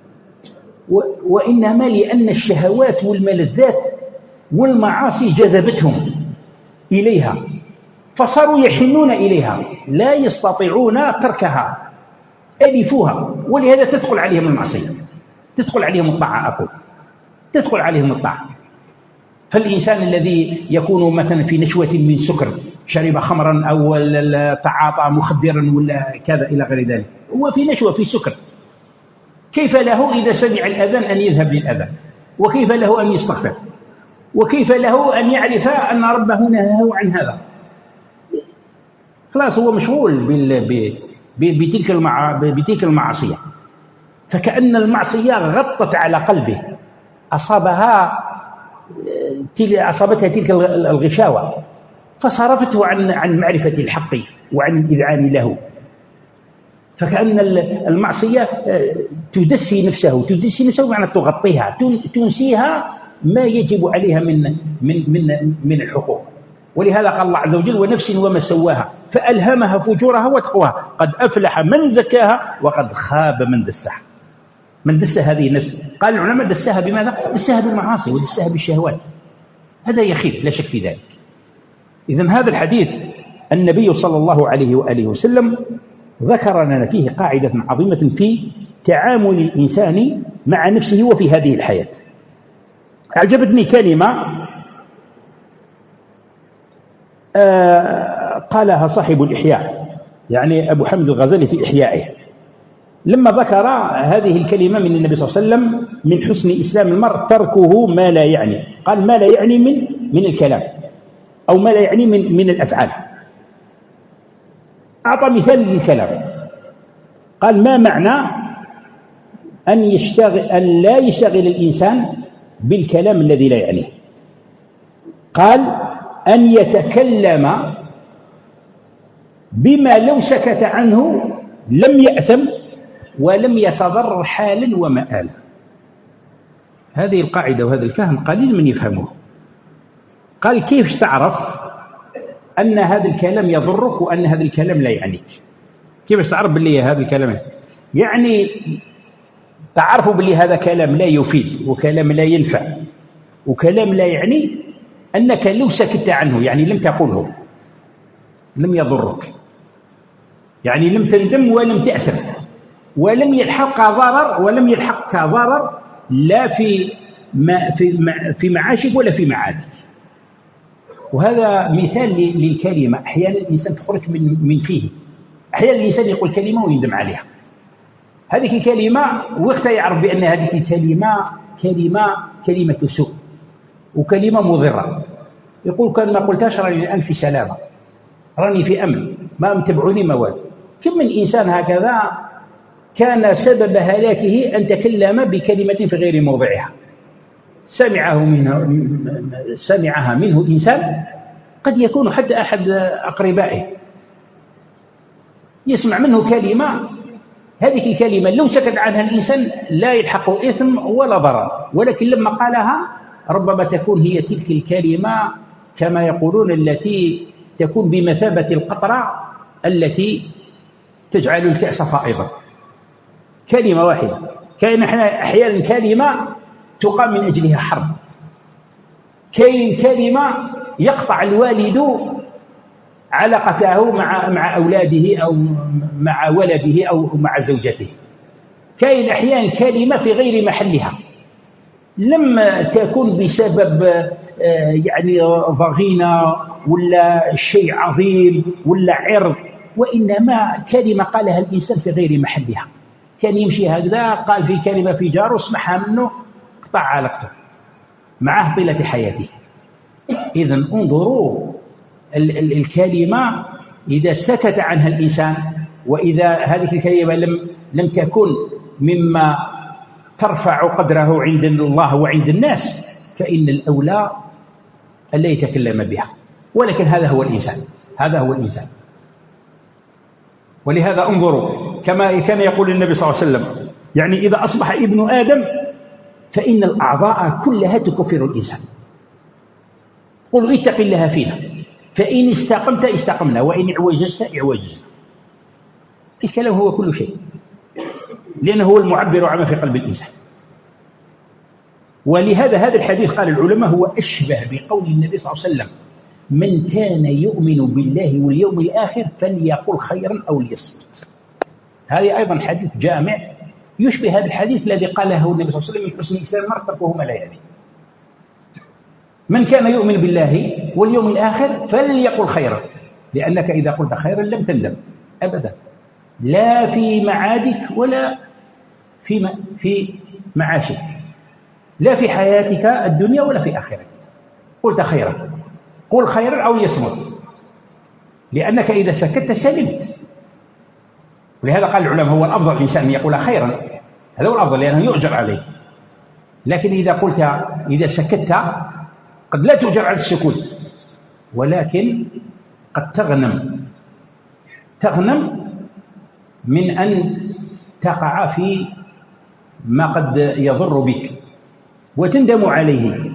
وإنما لأن الشهوات والملذات والمعاصي جذبتهم إليها فصاروا يحنون إليها لا يستطيعون تركها، ألفوها. ولهذا تدخل عليهم المعصية، تدخل عليهم الطاعة، أقول تدخل عليهم الطاعة. فالإنسان الذي يكون مثلا في نشوة من سكر، شرب خمرا أو تعاطى مخدرا ولا كذا إلى غير ذلك، هو في نشوة في سكر، كيف له إذا سمع الأذان أن يذهب للأذان؟ وكيف له أن يستغفر؟ وكيف له أن يعرف أن ربه نهاه عن هذا؟ خلاص هو مشغول بتلك بتلك المعصية. فكأن المعصية غطت على قلبه، أصابها أصابتها تلك الغشاوة فصرفته عن عن معرفة الحق وعن الإذعان له. فكأن المعصية تدسي نفسه تدسي نفسه معنى تغطيها، تنسيها ما يجب عليها من من من من الحقوق. ولهذا قال الله عز وجل: ونفس وما سواها فألهمها فجورها وتقواها قد أفلح من زكاها وقد خاب من دسها. من دس هذه النفس، قال العلماء دسها بماذا؟ دسها بالمعاصي ودسها بالشهوات، هذا يخيب لا شك في ذلك. إذن هذا الحديث النبي صلى الله عليه وآله وسلم ذكر لنا فيه قاعدة عظيمة في تعامل الإنسان مع نفسه وفي هذه الحياة. أعجبتني كلمة آه قالها صاحب الإحياء، يعني أبو حمد الغزالي في إحيائه، لما ذكر هذه الكلمة من النبي صلى الله عليه وسلم: من حسن إسلام المرء تركه ما لا يعني. قال ما لا يعني من من الكلام أو ما لا يعني من من الأفعال. أعطى مثال للكلام، قال: ما معنى أن يشتغل أن لا يشتغل الإنسان بالكلام الذي لا يعنيه؟ قال: أن يتكلم بما لو سكت عنه لم يأثم ولم يتضرر حالا ومآلا. هذه القاعدة وهذا الفهم قليل من يفهمه، قال كيف تعرف أن هذا الكلام يضرك وأن هذا الكلام لا يعنيك؟ كيف تعرف باللي هذا الكلام يعني تعرف باللي هذا كلام لا يفيد وكلام لا ينفع وكلام لا يعني؟ أنك لو سكت عنه يعني لم تقوله لم يضرك، يعني لم تندم ولم تأثم ولم يلحقك ضرر ولم يلحقك ضرر لا في ما في في معاشك ولا في معادك. وهذا مثال للكلمة. أحيانا الإنسان تخرج من من فيه، أحيانا الإنسان يقول كلمة ويندم عليها. هذه الكلمة وقتها يعرف بأن هذه الكلمة كلمة كلمة سوء وكلمة مضرة، يقول كان ما قلتهاش راني الآن في سلامة، راني في أمن، ما متبعوني موال. كم من إنسان هكذا كان سبب هلاكه أن تكلم بكلمة في غير موضعها، سمعه منه سمعها منه إنسان قد يكون حتى أحد أقربائه، يسمع منه كلمة، هذه الكلمة لو سكت عنها الإنسان لا يلحقه إثم ولا ضرر، ولكن لما قالها ربما تكون هي تلك الكلمة كما يقولون التي تكون بمثابة القطرة التي تجعل الكأس فائضا. كلمة واحدة، كاين أحيانا كلمة تقام من أجلها حرب، كاين كلمة يقطع الوالد علاقته مع مع أولاده أو مع ولده أو مع زوجته، كاين أحيانا كلمة في غير محلها، لم تكن بسبب يعني ضغينة ولا شيء عظيم ولا عرض، وإنما كلمة قالها الإنسان في غير محلها. كان يمشي هكذا قال في كلمة في جاره سمعها منه قطع علاقته معه طيلة حياته. إذن انظروا الكلمة إذا سكت عنها الإنسان، وإذا هذه الكلمة لم لم تكن مما ترفع قدره عند الله وعند الناس، فإن الأولى ألا يتكلم بها. ولكن هذا هو الإنسان، هذا هو الإنسان. ولهذا انظروا كما كان يقول النبي صلى الله عليه وسلم، يعني إذا أصبح ابن آدم فإن الأعضاء كلها تكفر الإنسان. قلوا اتق الله فينا، فإن استقمت استقمنا وإن اعوججت اعوججنا. الكلام هو كل شيء، لأنه هو المعبر عما في قلب الإنسان. ولهذا هذا الحديث قال العلماء هو أشبه بقول النبي صلى الله عليه وسلم: من كان يؤمن بالله واليوم الآخر فليقل خيرا أو ليصمت. هذا أيضا حديث جامع يشبه هذا الحديث الذي قاله النبي صلى الله عليه وسلم: من حسن الإسلام المرء تركه ما لا يعني. من كان يؤمن بالله واليوم الآخر فليقل خيرا، لأنك إذا قلت خيرا لم تندم أبدا، لا في معادك ولا في في معاشك، لا في حياتك الدنيا ولا في آخرتك. قلت خيرا، قل خيرا أو يصمت، لأنك إذا سكت سلمت. ولهذا قال العلماء هو الأفضل الإنسان أن يقول خيرا، هذا هو الأفضل لأنه يؤجر عليه. لكن إذا قلت إذا سكت قد لا تؤجر على السكوت، ولكن قد تغنم تغنم من أن تقع في ما قد يضر بك وتندم عليه.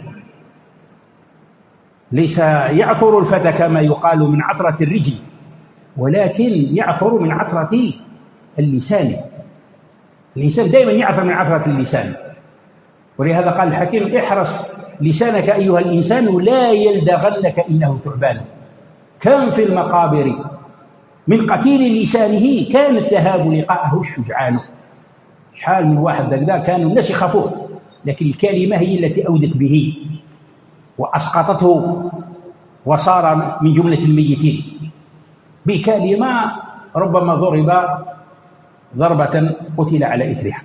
ليس يعثر الفتى كما يقال من عثرة الرجل، ولكن يعثر من عثرة اللسان. الإنسان دائما يعثر من عثرة اللسان. ولهذا قال الحكيم: احرص لسانك أيها الإنسان لا يلدغنك إنه ثعبان. كان في المقابر من قتيل لسانه كانت تهاب لقاءه الشجعان. حال من واحد ذا كانوا الناس يخافوه، لكن الكلمة هي التي أودت به وأسقطته وصار من جملة الميتين. بكلمة ربما ضرب ضربة قتل على إثرها.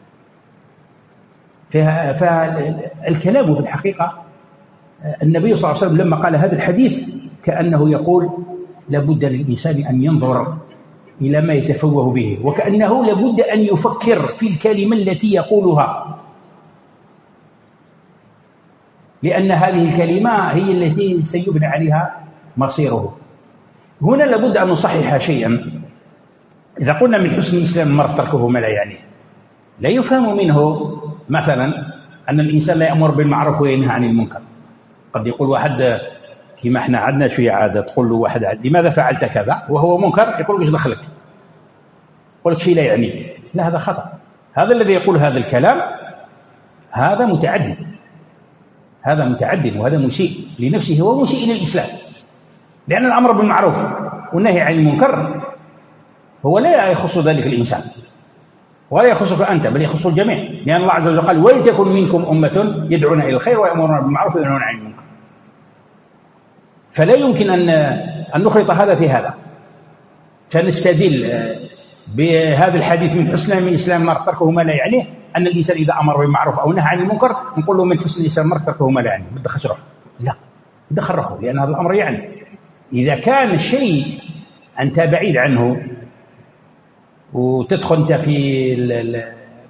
فالكلام في الحقيقة النبي صلى الله عليه وسلم لما قال هذا الحديث كأنه يقول لابد للإنسان أن ينظر إلى ما يتفوه به، وكأنه لابد أن يفكر في الكلمة التي يقولها، لأن هذه الكلمة هي التي سيبنى عليها مصيره. هنا لابد أن نصحح شيئا. إذا قلنا من حسن الإسلام المرء تركه ما لا يعنيه، لا يفهم منه مثلا أن الإنسان لا يأمر بالمعروف وينهى عن المنكر. قد يقول واحد كما احنا عندنا شوية عادة، تقول له واحد لماذا فعلت كذا وهو منكر، يقول ايش دخلك؟ يقول لك شيء لا يعنيك. لا، هذا خطأ. هذا الذي يقول هذا الكلام هذا متعدد، هذا متعدد وهذا مسيء لنفسه ومسيء للإسلام، لأن الأمر بالمعروف والنهي عن المنكر هو لا يخص ذلك الإنسان ولا يخصك أنت، بل يخص الجميع، لأن الله عز وجل قال ولتكن منكم أمة يدعون إلى الخير ويأمرون بالمعروف وينهون عن المنكر. فلا يمكن أن أن نخلط هذا في هذا، فنستدل بهذا الحديث من حسن من إسلام المرء تركه ما لا يعنيه، أن الإنسان إذا أمر بالمعروف أو نهى عن المنكر نقول له من حسن الإسلام المرء تركه ما لا يعنيه، بدك خشره. لا، بدك خره، لأن هذا الأمر يعني إذا كان الشيء أنت بعيد عنه وتدخل أنت في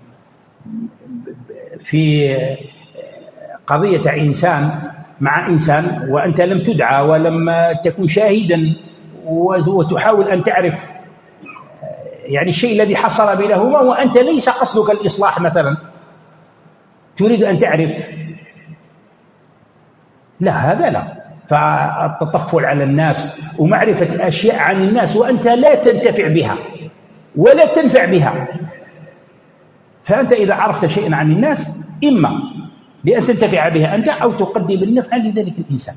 في قضية إنسان مع إنسان وأنت لم تدعى ولم تكن شاهدا وتحاول أن تعرف يعني الشيء الذي حصل بينهما وأنت ليس قصدك الإصلاح مثلا، تريد أن تعرف، لا، هذا لا. فالتطفل على الناس ومعرفة أشياء عن الناس وأنت لا تنتفع بها ولا تنفع بها، فأنت إذا عرفت شيئا عن الناس إما بأن تنتفع بها أنت أو تقدم النفع لذلك الإنسان.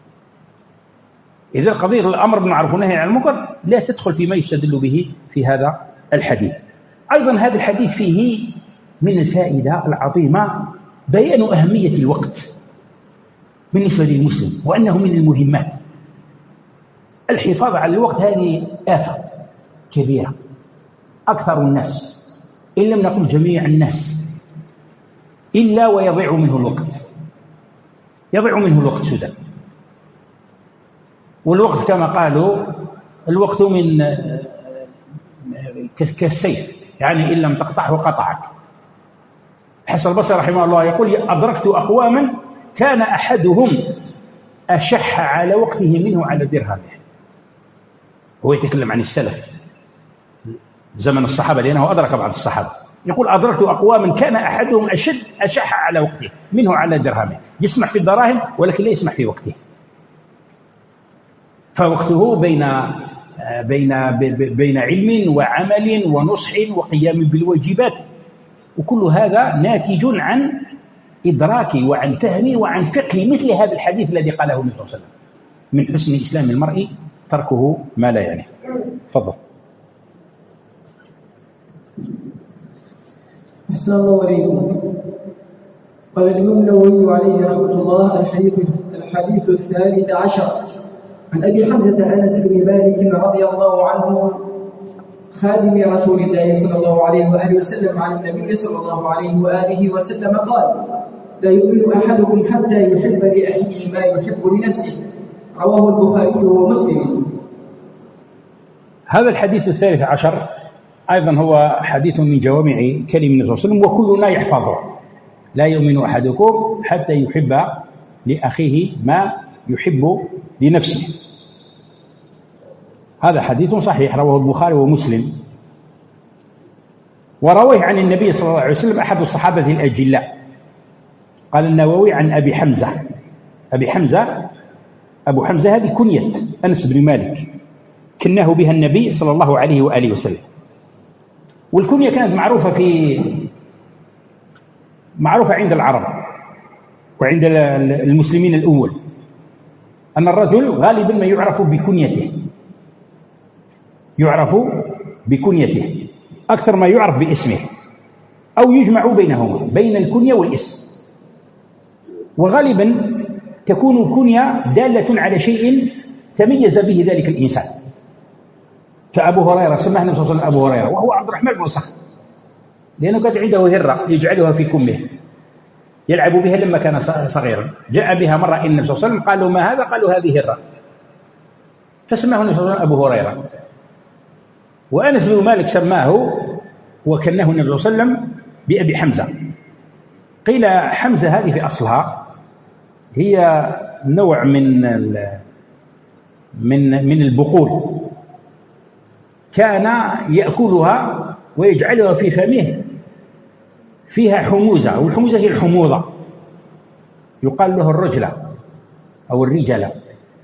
إذا قضية الأمر بالمعروف والنهي عن المنكر لا تدخل فيما يستدل به في هذا الحديث. أيضا هذا الحديث فيه من الفائدة العظيمة بيان أهمية الوقت بالنسبة للمسلم، وأنه من المهمات. الحفاظ على الوقت هذه آفة كبيرة، أكثر الناس إن لم نقل جميع الناس إلا ويضيع منه الوقت، يضيع منه الوقت سدى. والوقت كما قالوا الوقت من كالسيف، يعني إن لم تقطعه قطعك. حسن البصري رحمه الله يقول أدركت أقواما كان أحدهم أشح على وقته منه على درهمه. هو يتكلم عن السلف زمن الصحابة لأنه أدرك بعض الصحابة. يقول أدركت أقواما كان أحدهم أشد أشح على وقته منه على درهمه، يسمح في الدراهم ولكن لا يسمح في وقته. فوقته بين بين بين علم وعمل ونصح وقيام بالواجبات، وكل هذا ناتج عن إدراكي وعن فهمي وعن فقه مثل هذا الحديث الذي قاله النبي صلى الله عليه وسلم من حسن إسلام المرء تركه ما لا يعنيه. تفضل. أحسن الله إليكم. قال الإمام النووي عليه رحمة الله: الحديث الحديث الثالث عشر عن أبي حمزة أنس بن مالك رضي الله عنه خادم رسول الله صلى الله عليه وآله وسلم عن النبي صلى الله عليه وآله وسلم قال: لا يؤمن أحدكم حتى يحب لأخيه ما يحب لنفسه. رواه البخاري ومسلم. هذا الحديث الثالث عشر أيضا هو حديث من جوامع كلم النبي صلى الله عليه وسلم وكلنا يحفظه: لا يؤمن أحدكم حتى يحب لأخيه ما يحب لنفسه. هذا حديث صحيح رواه البخاري ومسلم، ورويه عن النبي صلى الله عليه وسلم أحد الصحابة الأجلاء. قال النووي عن أبي حمزة. أبي حمزة أبو حمزة هذه كنية أنس بن مالك، كناه بها النبي صلى الله عليه وآله وسلم. والكنية كانت معروفة في معروفة عند العرب وعند المسلمين الأول، أن الرجل غالبا ما يعرف بكنيته، يعرف بكنيته أكثر ما يعرف باسمه، أو يجمع بينهما بين الكنية والاسم. وغالبا تكون الكنية دالة على شيء تميز به ذلك الإنسان. فأبو هريرة سماه النبي صلى الله عليه وسلم أبو هريرة وهو عبد الرحمن بن صخر، لأنه كانت عنده هرة يجعلها في كمه يلعب بها لما كان صغيرا. جاء بها مرة إن النبي صلى الله عليه وسلم قالوا: ما هذا؟ قالوا: هذه هرة. فسماه النبي صلى الله عليه وسلم أبو هريرة. وأنس بن مالك سماه وكناه النبي صلى الله عليه وسلم بأبي حمزة. قيل حمزة هذه في أصلها هي نوع من من من البقول، كان يأكلها ويجعلها في فمه فيها حموزة، والحموزة هي الحموضة، يقال له الرجلة أو الرجلة.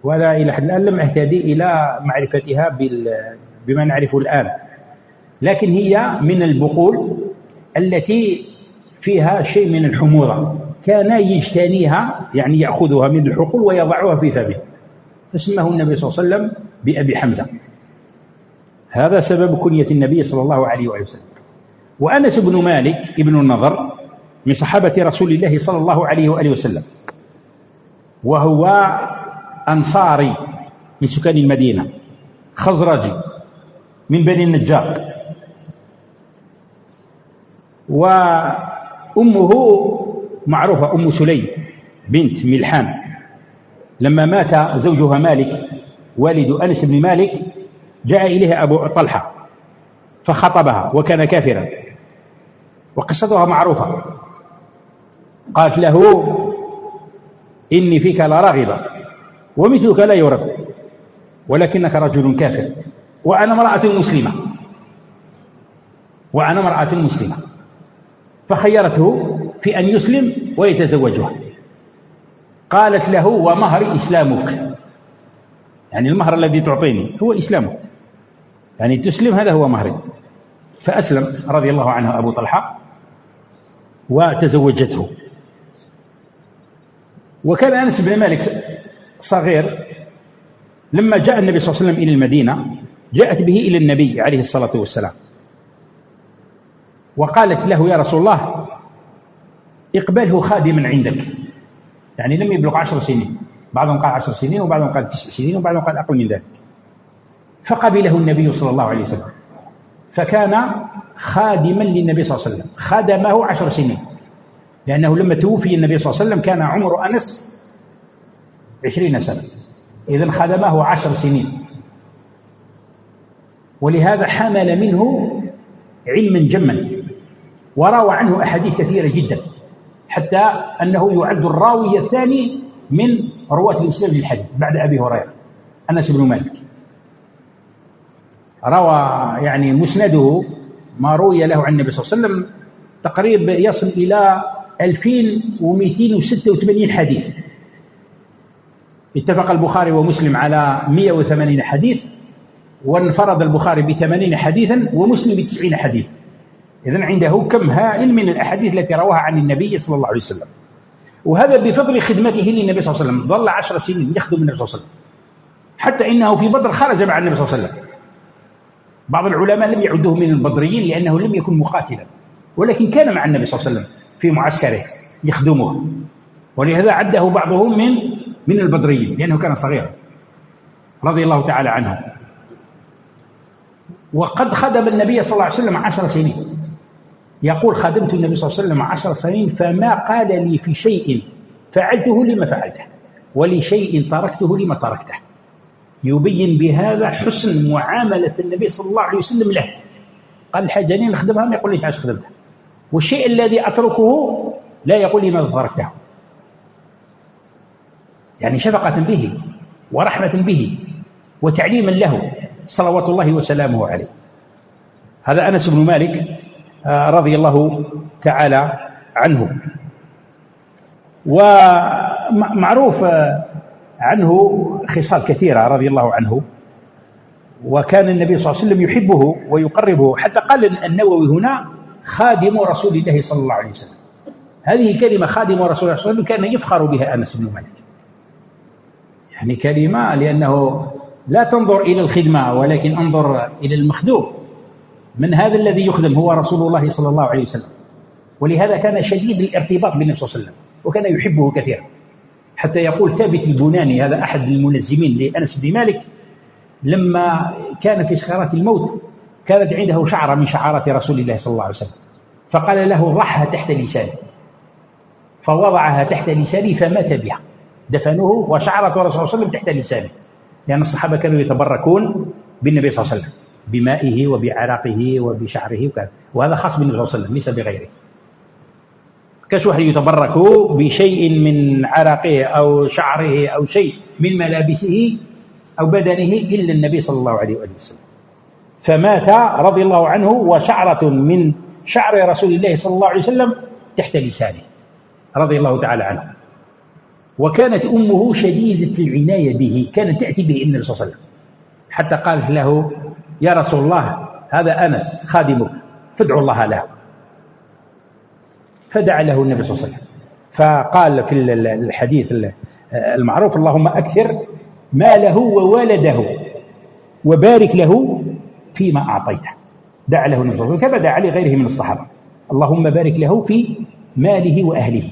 ولا إلى حد الآن لم أهتدي إلى معرفتها بما نعرفه الآن، لكن هي من البقول التي فيها شيء من الحموضة، كان يجتنيها يعني يأخذها من الحقول ويضعها في فمه، فسماه النبي صلى الله عليه وسلم بأبي حمزة. هذا سبب كنية النبي صلى الله عليه وسلم. وأنس بن مالك ابن النضر من صحابة رسول الله صلى الله عليه وآله وسلم، وهو أنصاري من سكان المدينة، خزرجي من بني النجار، وأمه معروفة أم سليم بنت ملحان. لما مات زوجها مالك والد أنس بن مالك جاء إليها أبو طلحة فخطبها وكان كافرا، وقصتها معروفة. قالت له: إني فيك لراغبة ومثلك لا يرد، ولكنك رجل كافر وأنا امرأة مسلمة وأنا امرأة مسلمة فخيرته في أن يسلم ويتزوجها. قالت له: ومهر إسلامك، يعني المهر الذي تعطيني هو إسلامك، يعني تسلم، هذا هو مهري. فأسلم رضي الله عنه أبو طلحة وتزوجته. وكان أنس بن مالك صغير لما جاء النبي صلى الله عليه وسلم إلى المدينة، جاءت به إلى النبي عليه الصلاة والسلام وقالت له: يا رسول الله اقبله خادما عندك، يعني لم يبلغ عشر سنين، بعضهم قال عشر سنين وبعضهم قال تسع سنين وبعضهم قال أقل من ذلك. فقبله النبي صلى الله عليه وسلم، فكان خادما للنبي صلى الله عليه وسلم، خدمه عشر سنين، لأنه لما توفي النبي صلى الله عليه وسلم كان عمر أنس عشرين سنة، إذن خدمه عشر سنين، ولهذا حمل منه علما جما وروى عنه أحاديث كثيرة جدا، حتى أنه يعد الراوي الثاني من رواة الإسلام للحديث بعد أبي هريرة، أنس بن مالك. روى يعني مسنده ما روي له عن النبي صلى الله عليه وسلم تقريبا يصل إلى ألفين ومئتين وستة وثمانين حديث. اتفق البخاري ومسلم على مئة وثمانين حديث، وانفرد البخاري بثمانين حديثا ومسلم بتسعين حديث. إذن عنده كم هائل من الأحاديث التي رواها عن النبي صلى الله عليه وسلم، وهذا بفضل خدمته للنبي صلى الله عليه وسلم. ظل عشر سنين يخدم النبي صلى الله عليه وسلم، حتى إنه في بدر خرج مع النبي صلى الله عليه وسلم. بعض العلماء لم يعدوه من البدريين لأنه لم يكن مقاتلا، ولكن كان مع النبي صلى الله عليه وسلم في معسكره يخدمه، ولهذا عده بعضهم من من البدريين لأنه كان صغيرا رضي الله تعالى عنه. وقد خدم النبي صلى الله عليه وسلم عشر سنين، يقول: خدمت النبي صلى الله عليه وسلم عشر سنين فما قال لي في شيء فعلته لما فعلته ولشيء تركته لما تركته. يبين بهذا حسن معاملة النبي صلى الله عليه وسلم له. قال: الحاجة لي نخدمها ما يقول ليش عاش خدمتها، والشيء الذي أتركه لا يقول لي ماذا تركته، يعني شفقة به ورحمة به وتعليما له صلوات الله وسلامه عليه. هذا أنس بن مالك رضي الله تعالى عنه. ومعروف عنه خصال كثيرة رضي الله عنه، وكان النبي صلى الله عليه وسلم يحبه ويقربه، حتى قال النووي هنا: خادم رسول الله صلى الله عليه وسلم. هذه كلمة خادم رسول الله صلى الله عليه وسلم كان يفخر بها أنس بن مالك، يعني كلمة لأنه لا تنظر إلى الخدمة ولكن انظر إلى المخدوم. من هذا الذي يخدم هو رسول الله صلى الله عليه وسلم، ولهذا كان شديد الارتباط بالنبي صلى الله عليه وسلم وكان يحبه كثيرا، حتى يقول ثابت البناني هذا أحد المنزمين لأنس بن مالك لما كان في سكرات الموت كانت عنده شعرة من شعارات رسول الله صلى الله عليه وسلم، فقال له: ضعها تحت لساني، فوضعها تحت لساني فمات بها، دفنوه وشعرة رسول الله صلى الله عليه وسلم تحت لسانه، لأن الصحابة كانوا يتبركون بالنبي صلى الله عليه وسلم بمائه وبعرقه وبشعره وكذا، وهذا خاص بالنبي صلى الله عليه وسلم ليس بغيره. كاش واحد يتبرك بشيء من عرقه أو شعره أو شيء من ملابسه أو بدنه إلا النبي صلى الله عليه وسلم. فمات رضي الله عنه وشعرة من شعر رسول الله صلى الله عليه وسلم تحت لسانه رضي الله تعالى عنه. وكانت أمه شديدة العناية به، كانت تأتي به النبي صلى الله عليه وسلم، حتى قالت له: يا رسول الله، هذا أنس خادمك، فادعوا الله له. فدعا له النبي صلى الله عليه وسلم، فقال في الحديث المعروف: اللهم أكثر ماله وولده وبارك له فيما أعطيته. دعا له النبي صلى الله عليه وسلم كما دعا عليه غيره من الصحابة: اللهم بارك له في ماله وأهله.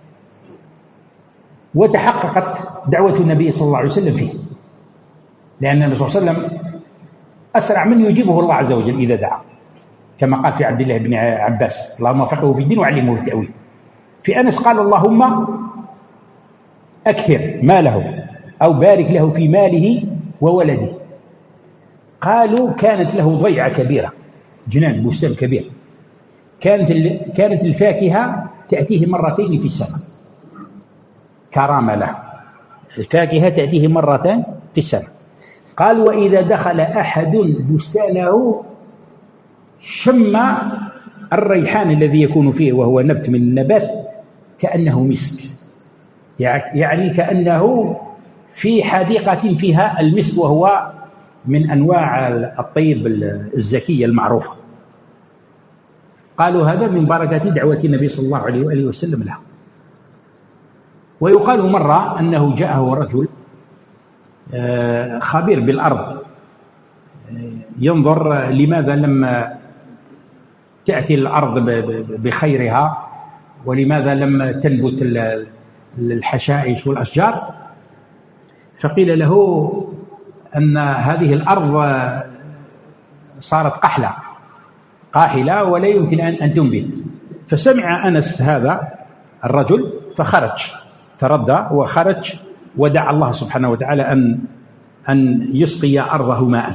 وتحققت دعوة النبي صلى الله عليه وسلم فيه، لأن النبي صلى الله عليه وسلم أسرع من يجيبه الله عز وجل إذا دعا، كما قال في عبد الله بن عباس: اللهم فقهه في الدين وعلمه التأويل. في أنس قال: اللهم أكثر ماله أو بارك له في ماله وولده. قالوا: كانت له ضيعة كبيرة، جنان بستان كبير، كانت كانت الفاكهة تأتيه مرتين في السنة، كرامة له، الفاكهة تأتيه مرتين في السنة. قال: وإذا دخل أحد بستانه شم الريحان الذي يكون فيه، وهو نبت من النبات، كأنه مسك، يعني كأنه في حديقة فيها المسك، وهو من أنواع الطيب الزكية المعروفة. قالوا: هذا من بركة دعوة النبي صلى الله عليه وآله وسلم له. ويقال مرة أنه جاءه رجل خبير بالأرض ينظر لماذا لم تأتي الأرض بخيرها، ولماذا لم تنبت الحشائش والأشجار. فقيل له أن هذه الأرض صارت قحلة قاحلة ولا يمكن أن تنبت. فسمع أنس هذا الرجل فخرج، تردى وخرج ودعا الله سبحانه وتعالى أن أن يسقي أرضه ماء،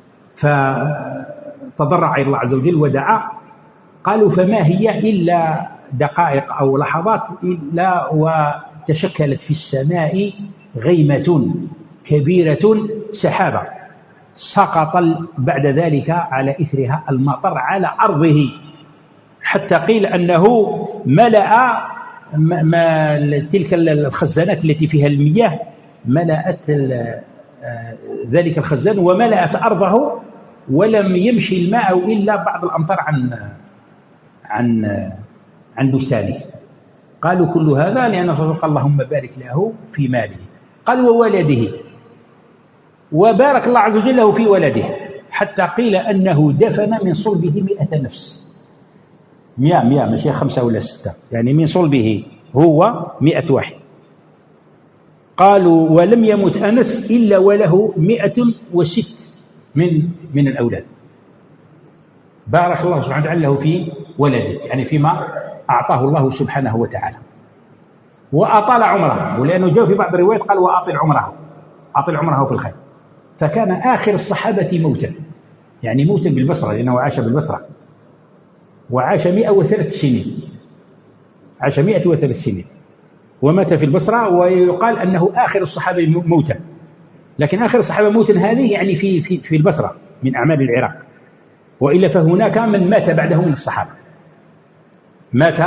فتضرع إلى الله عز وجل ودعا. قالوا: فما هي إلا دقائق أو لحظات إلا وتشكلت في السماء غيمة كبيرة سحابة، سقط بعد ذلك على إثرها المطر على أرضه، حتى قيل أنه ملأ ما تلك الخزانات التي فيها المياه، ملأت ذلك الخزان وملأت أرضه، ولم يمشي الماء إلا بعض الأمطار عن عن عن بستانه. قالوا: كل هذا لأن قال: اللهم بارك له في ماله. قال: وولده، وبارك الله عز وجل له في ولده، حتى قيل أنه دفن من صلبه مئة نفس، مئة مئة مش خمسة ولا ستة، يعني من صلبه هو مئة واحد. قالوا: ولم يمت أنس إلا وله مئة وست من من الأولاد. بارك الله سبحانه وتعالى له في ولده، يعني فيما أعطاه الله سبحانه وتعالى، وأطال عمره، ولأنه جاء في بعض الروايات قال: وأطل عمره، أطل عمره في الخير. فكان آخر الصحابة موتا، يعني موتا بالبصرة، لأنه عاش بالبصرة وعاش مئة وثلاث سنين، عاش مئة وثلاث سنين ومات في البصرة. ويقال أنه آخر الصحابة موتا، لكن آخر الصحابة موتا هذه يعني في في في البصرة من أعمال العراق، وإلا فهناك من مات بعده من الصحابة. مات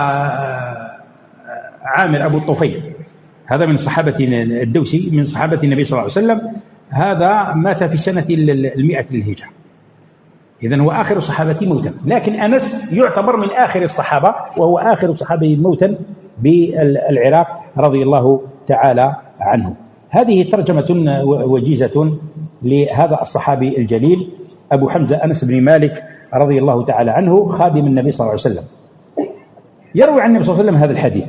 عامر أبو الطفيل، هذا من صحابة الدوسي، من صحابة النبي صلى الله عليه وسلم، هذا مات في سنة المئة للهجرة، إذن هو آخر الصحابة موتا. لكن أنس يعتبر من آخر الصحابة، وهو آخر الصحابة موتا بالعراق رضي الله تعالى عنه. هذه ترجمة وجيزة لهذا الصحابي الجليل أبو حمزة أنس بن مالك رضي الله تعالى عنه، خادم النبي صلى الله عليه وسلم. يروي عن النبي صلى الله عليه وسلم هذا الحديث،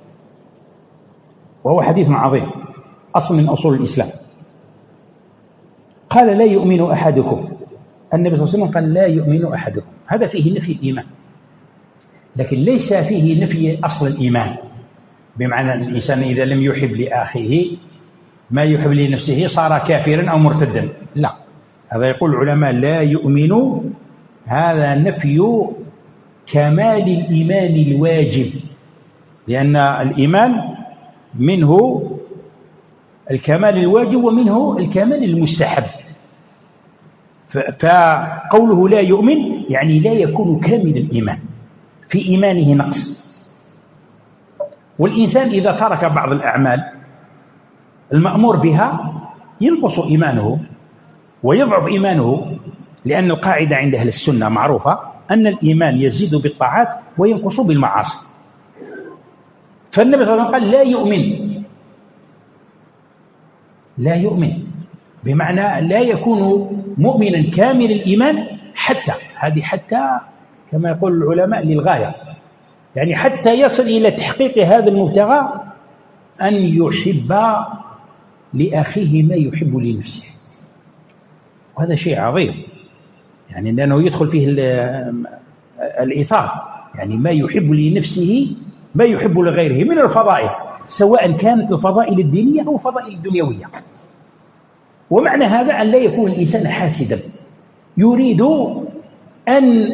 وهو حديث عظيم، أصل من أصول الإسلام. قال: لا يؤمن أحدكم، النبي صلى الله عليه وسلم قال: لا يؤمن أحدكم، هذا فيه نفي الإيمان، لكن ليس فيه نفي أصل الإيمان، بمعنى أن الإنسان إذا لم يحب لأخيه ما يحب لنفسه صار كافرا أو مرتدا، لا، هذا يقول العلماء لا يؤمن، هذا نفي كمال الإيمان الواجب، لأن الإيمان منه الكمال الواجب ومنه الكمال المستحب. فقوله لا يؤمن يعني لا يكون كامل الإيمان، في إيمانه نقص. والإنسان إذا ترك بعض الأعمال المأمور بها ينقص إيمانه ويضعف إيمانه، لأن القاعدة عند أهل السنة معروفة أن الإيمان يزيد بالطاعات وينقص بالمعاصي. فالنبي صلى الله عليه وسلم قال لا يؤمن، لا يؤمن بمعنى لا يكون مؤمنا كامل الإيمان حتى، هذه حتى كما يقول العلماء للغاية، يعني حتى يصل إلى تحقيق هذا المبتغى أن يحب لأخيه ما يحب لنفسه. وهذا شيء عظيم، يعني لأنه يدخل فيه الإيثار، يعني ما يحب لنفسه ما يحب لغيره من الفضائل، سواء كانت الفضائل الدينية أو الفضائل الدنيوية. ومعنى هذا أن لا يكون الإنسان حاسدا يريد أن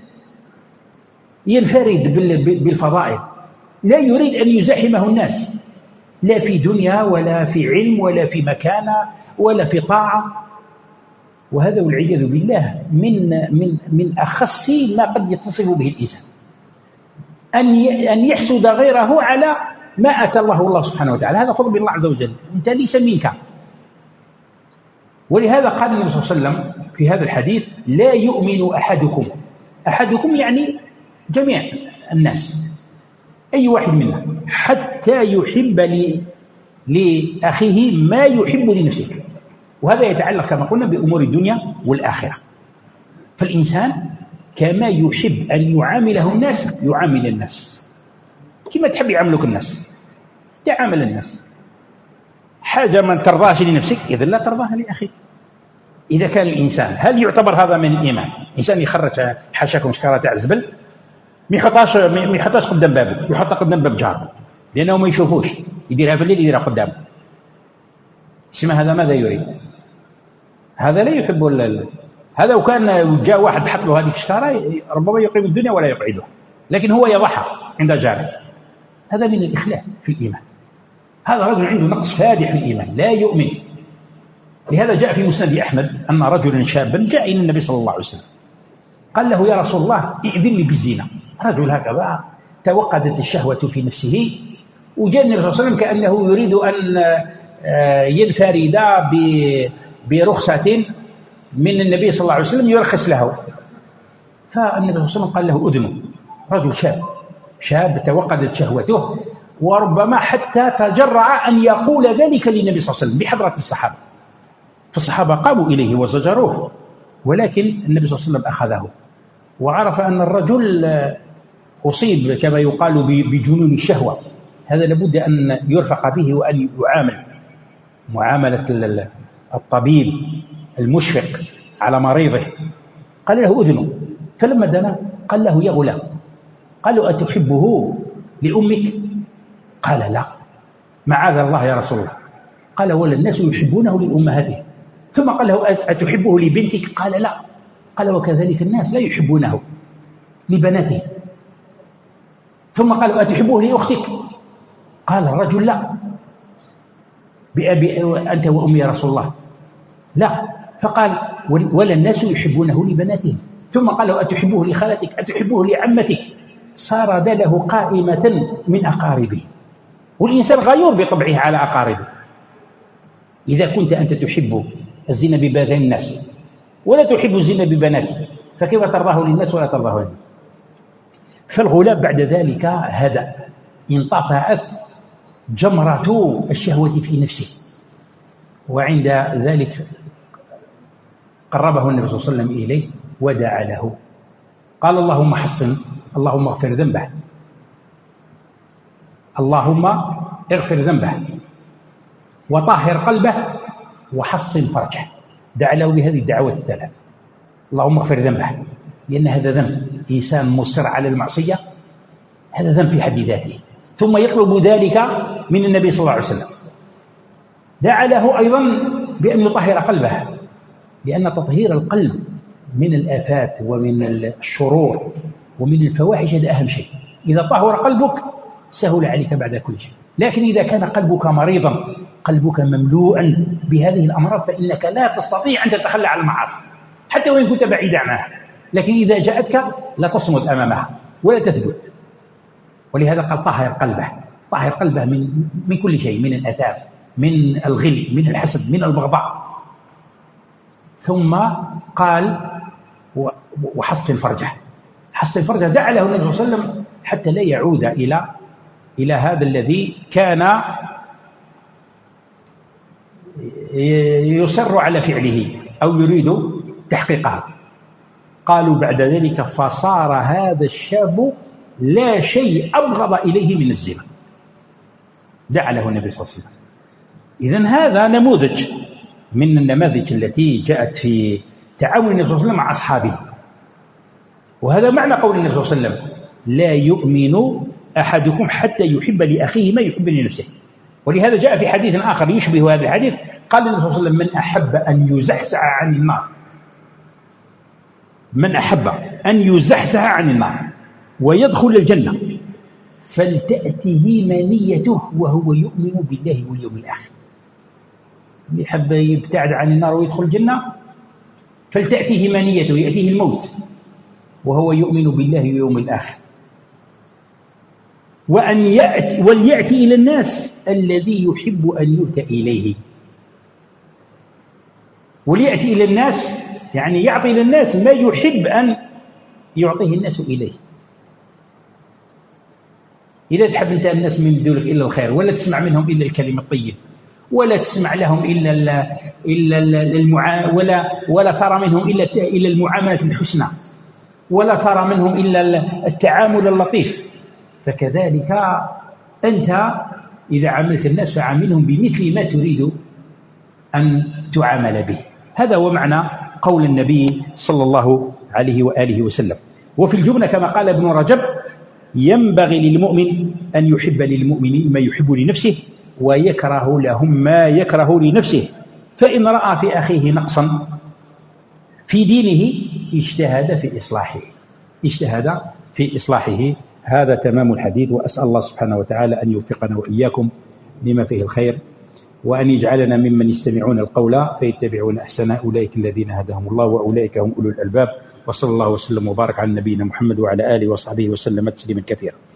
ينفرد بالفضائل، لا يريد أن يزاحمه الناس، لا في دنيا ولا في علم ولا في مكانة ولا في طاعة. وهذا والعياذ بالله من من من أخص ما قد يتصف به الإنسان، أن أن يحسد غيره على ما أتى الله الله سبحانه وتعالى. هذا فضل الله عز وجل، أنت ليس منك. ولهذا قال النبي صلى الله عليه وسلم في هذا الحديث لا يؤمن أحدكم، أحدكم يعني جميع الناس، أي واحد منا، حتى يحب لأخيه ما يحب لنفسه. وهذا يتعلق كما قلنا بأمور الدنيا والآخرة. فالإنسان كما يحب أن يعامله الناس يعامل الناس، كما تحب يعاملك الناس تعامل الناس. حاجة من ترضاش لنفسك إذن لا ترضاها لأخيك. إذا كان الإنسان، هل يعتبر هذا من الإيمان؟ إنسان يخرج حاشاكم شكارة تاع الزبل ما يحطهاش ما يحطهاش قدام بابه، يحطها قدام باب جاره لأنه ما يشوفوش، يديرها في الليل يديرها قدامه. اسمه هذا ماذا يريد؟ هذا لا يحب ال... هذا وكان جاء واحد حط له هذه الشكارة ربما يقيم الدنيا ولا يقعدها، لكن هو يضحى عند جاره. هذا من الإخلاف في الإيمان. هذا رجل عنده نقص فادح في الإيمان، لا يؤمن. لهذا جاء في مسند أحمد أن رجلا شابا جاء إلى النبي صلى الله عليه وسلم قال له يا رسول الله ائذن لي بالزنا. رجل هكذا توقدت الشهوة في نفسه، وجاء النبي صلى الله عليه وسلم كأنه يريد أن ينفرد برخصة من النبي صلى الله عليه وسلم يرخص له. فالنبي صلى الله عليه وسلم قال له أذنه. رجل شاب شاب توقدت شهوته، وربما حتى تجرع أن يقول ذلك للنبي صلى الله عليه وسلم بحضرة الصحابة. فالصحابة قاموا إليه وزجروه، ولكن النبي صلى الله عليه وسلم أخذه وعرف أن الرجل أصيب كما يقال بجنون الشهوة. هذا لابد أن يرفق به وأن يعامل معاملة الطبيب المشفق على مريضه. قال له أذنه. فلما دنا قال له يا غلام، قالوا أتحبه لأمك؟ قال لا. معاذ الله يا رسول الله. قال ولا الناس يحبونه لأمهاتهم. ثم قال له أتحبه لبنتك؟ قال لا. قال وكذلك الناس لا يحبونه لبناتهم. ثم قالوا أتحبه لأختك؟ قال الرجل لا. بأبي أنت وأمي يا رسول الله؟ لا. فقال ولا الناس يحبونه لبناتهم. ثم قالوا أتحبه لخالتك؟ أتحبه لعمتك؟ صار له قائمة من أقاربه. والإنسان غيور بطبعه على أقاربه. إذا كنت أنت تحب الزنا ببنات الناس ولا تحب الزنا ببناتك، فكيف ترضاه للناس ولا ترضاه للناس؟ فالغلام بعد ذلك هدأ، انطفأت جمرة الشهوة في نفسه. وعند ذلك قربه النبي صلى الله عليه وسلم إليه ودعا له. قال اللهم حصن، اللهم اغفر ذنبه، اللهم اغفر ذنبه وطهر قلبه وحصن فرجه. دعا له بهذه الدعوات الثلاث. اللهم اغفر ذنبه، لأن هذا ذنب، إنسان مصر على المعصية هذا ذنب في حد ذاته، ثم يطلب ذلك من النبي صلى الله عليه وسلم. دعا له أيضا بأن يطهر قلبه، لأن تطهير القلب من الآفات ومن الشرور ومن الفواحش هذا أهم شيء. إذا طهر قلبك سهل عليك بعد كل شيء. لكن إذا كان قلبك مريضا، قلبك مملوءا بهذه الأمراض، فإنك لا تستطيع أن تتخلى عن المعاصي حتى وإن كنت بعيدا عنها. لكن إذا جاءتك لا تصمد أمامها ولا تثبت. ولهذا قال طهر قلبه. طهر قلبه من من كل شيء، من الآثام، من الغل، من الحسد، من البغضاء. ثم قال وحصن فرجه، حصن فرجه، دعا له النبي صلى الله عليه وسلم حتى لا يعود إلى إلى هذا الذي كان يصر على فعله أو يريد تحقيقها. قالوا بعد ذلك فصار هذا الشاب لا شيء أبغض إليه من الزنا، دعا له النبي صلى الله عليه وسلم. إذن هذا نموذج من النماذج التي جاءت في تعاون النبي صلى الله عليه وسلم مع أصحابه. وهذا معنى قول النبي صلى الله عليه وسلم لا يؤمن أحدكم حتى يحب لأخيه ما يحب لنفسه. ولهذا جاء في حديث آخر يشبه هذا الحديث، قال النبي صلى الله عليه وسلم من أحب أن يزحزح عن النار، من أحب أن يزحزح عن النار ويدخل الجنة فلتأته منيته وهو يؤمن بالله واليوم الآخر. اللي حب يبتعد عن النار ويدخل الجنة فلتأته منيته، يأتيه الموت وهو يؤمن بالله واليوم الآخر. وأن يأتي وليأتي إلى الناس الذي يحب أن يؤتى إليه. وليأتي إلى الناس يعني يعطي إلى الناس ما يحب أن يعطيه الناس إليه. إذا تحب أنت الناس من يدولك إلا الخير، ولا تسمع منهم إلا الكلمة الطيب، ولا تسمع لهم إلا إلا المعا ولا ولا ترى منهم إلا إلا المعاملة الحسنى، ولا ترى منهم إلا التعامل اللطيف، فكذلك أنت إذا عاملت الناس فعاملهم بمثل ما تريد أن تعامل به. هذا هو معنى قول النبي صلى الله عليه وآله وسلم. وفي الجملة كما قال ابن رجب ينبغي للمؤمن أن يحب للمؤمنين ما يحب لنفسه ويكره لهم ما يكره لنفسه، فإن رأى في أخيه نقصا في دينه اجتهد في إصلاحه اجتهد في إصلاحه. هذا تمام الحديث. وأسأل الله سبحانه وتعالى أن يوفقنا وإياكم لما فيه الخير، وأن يجعلنا ممن يستمعون القول فيتبعون أحسنه، أولئك الذين هداهم الله وأولئك هم أولو الألباب. وصلى الله وسلم وبارك على نبينا محمد وعلى آله وصحبه وسلم تسليما كثيرا.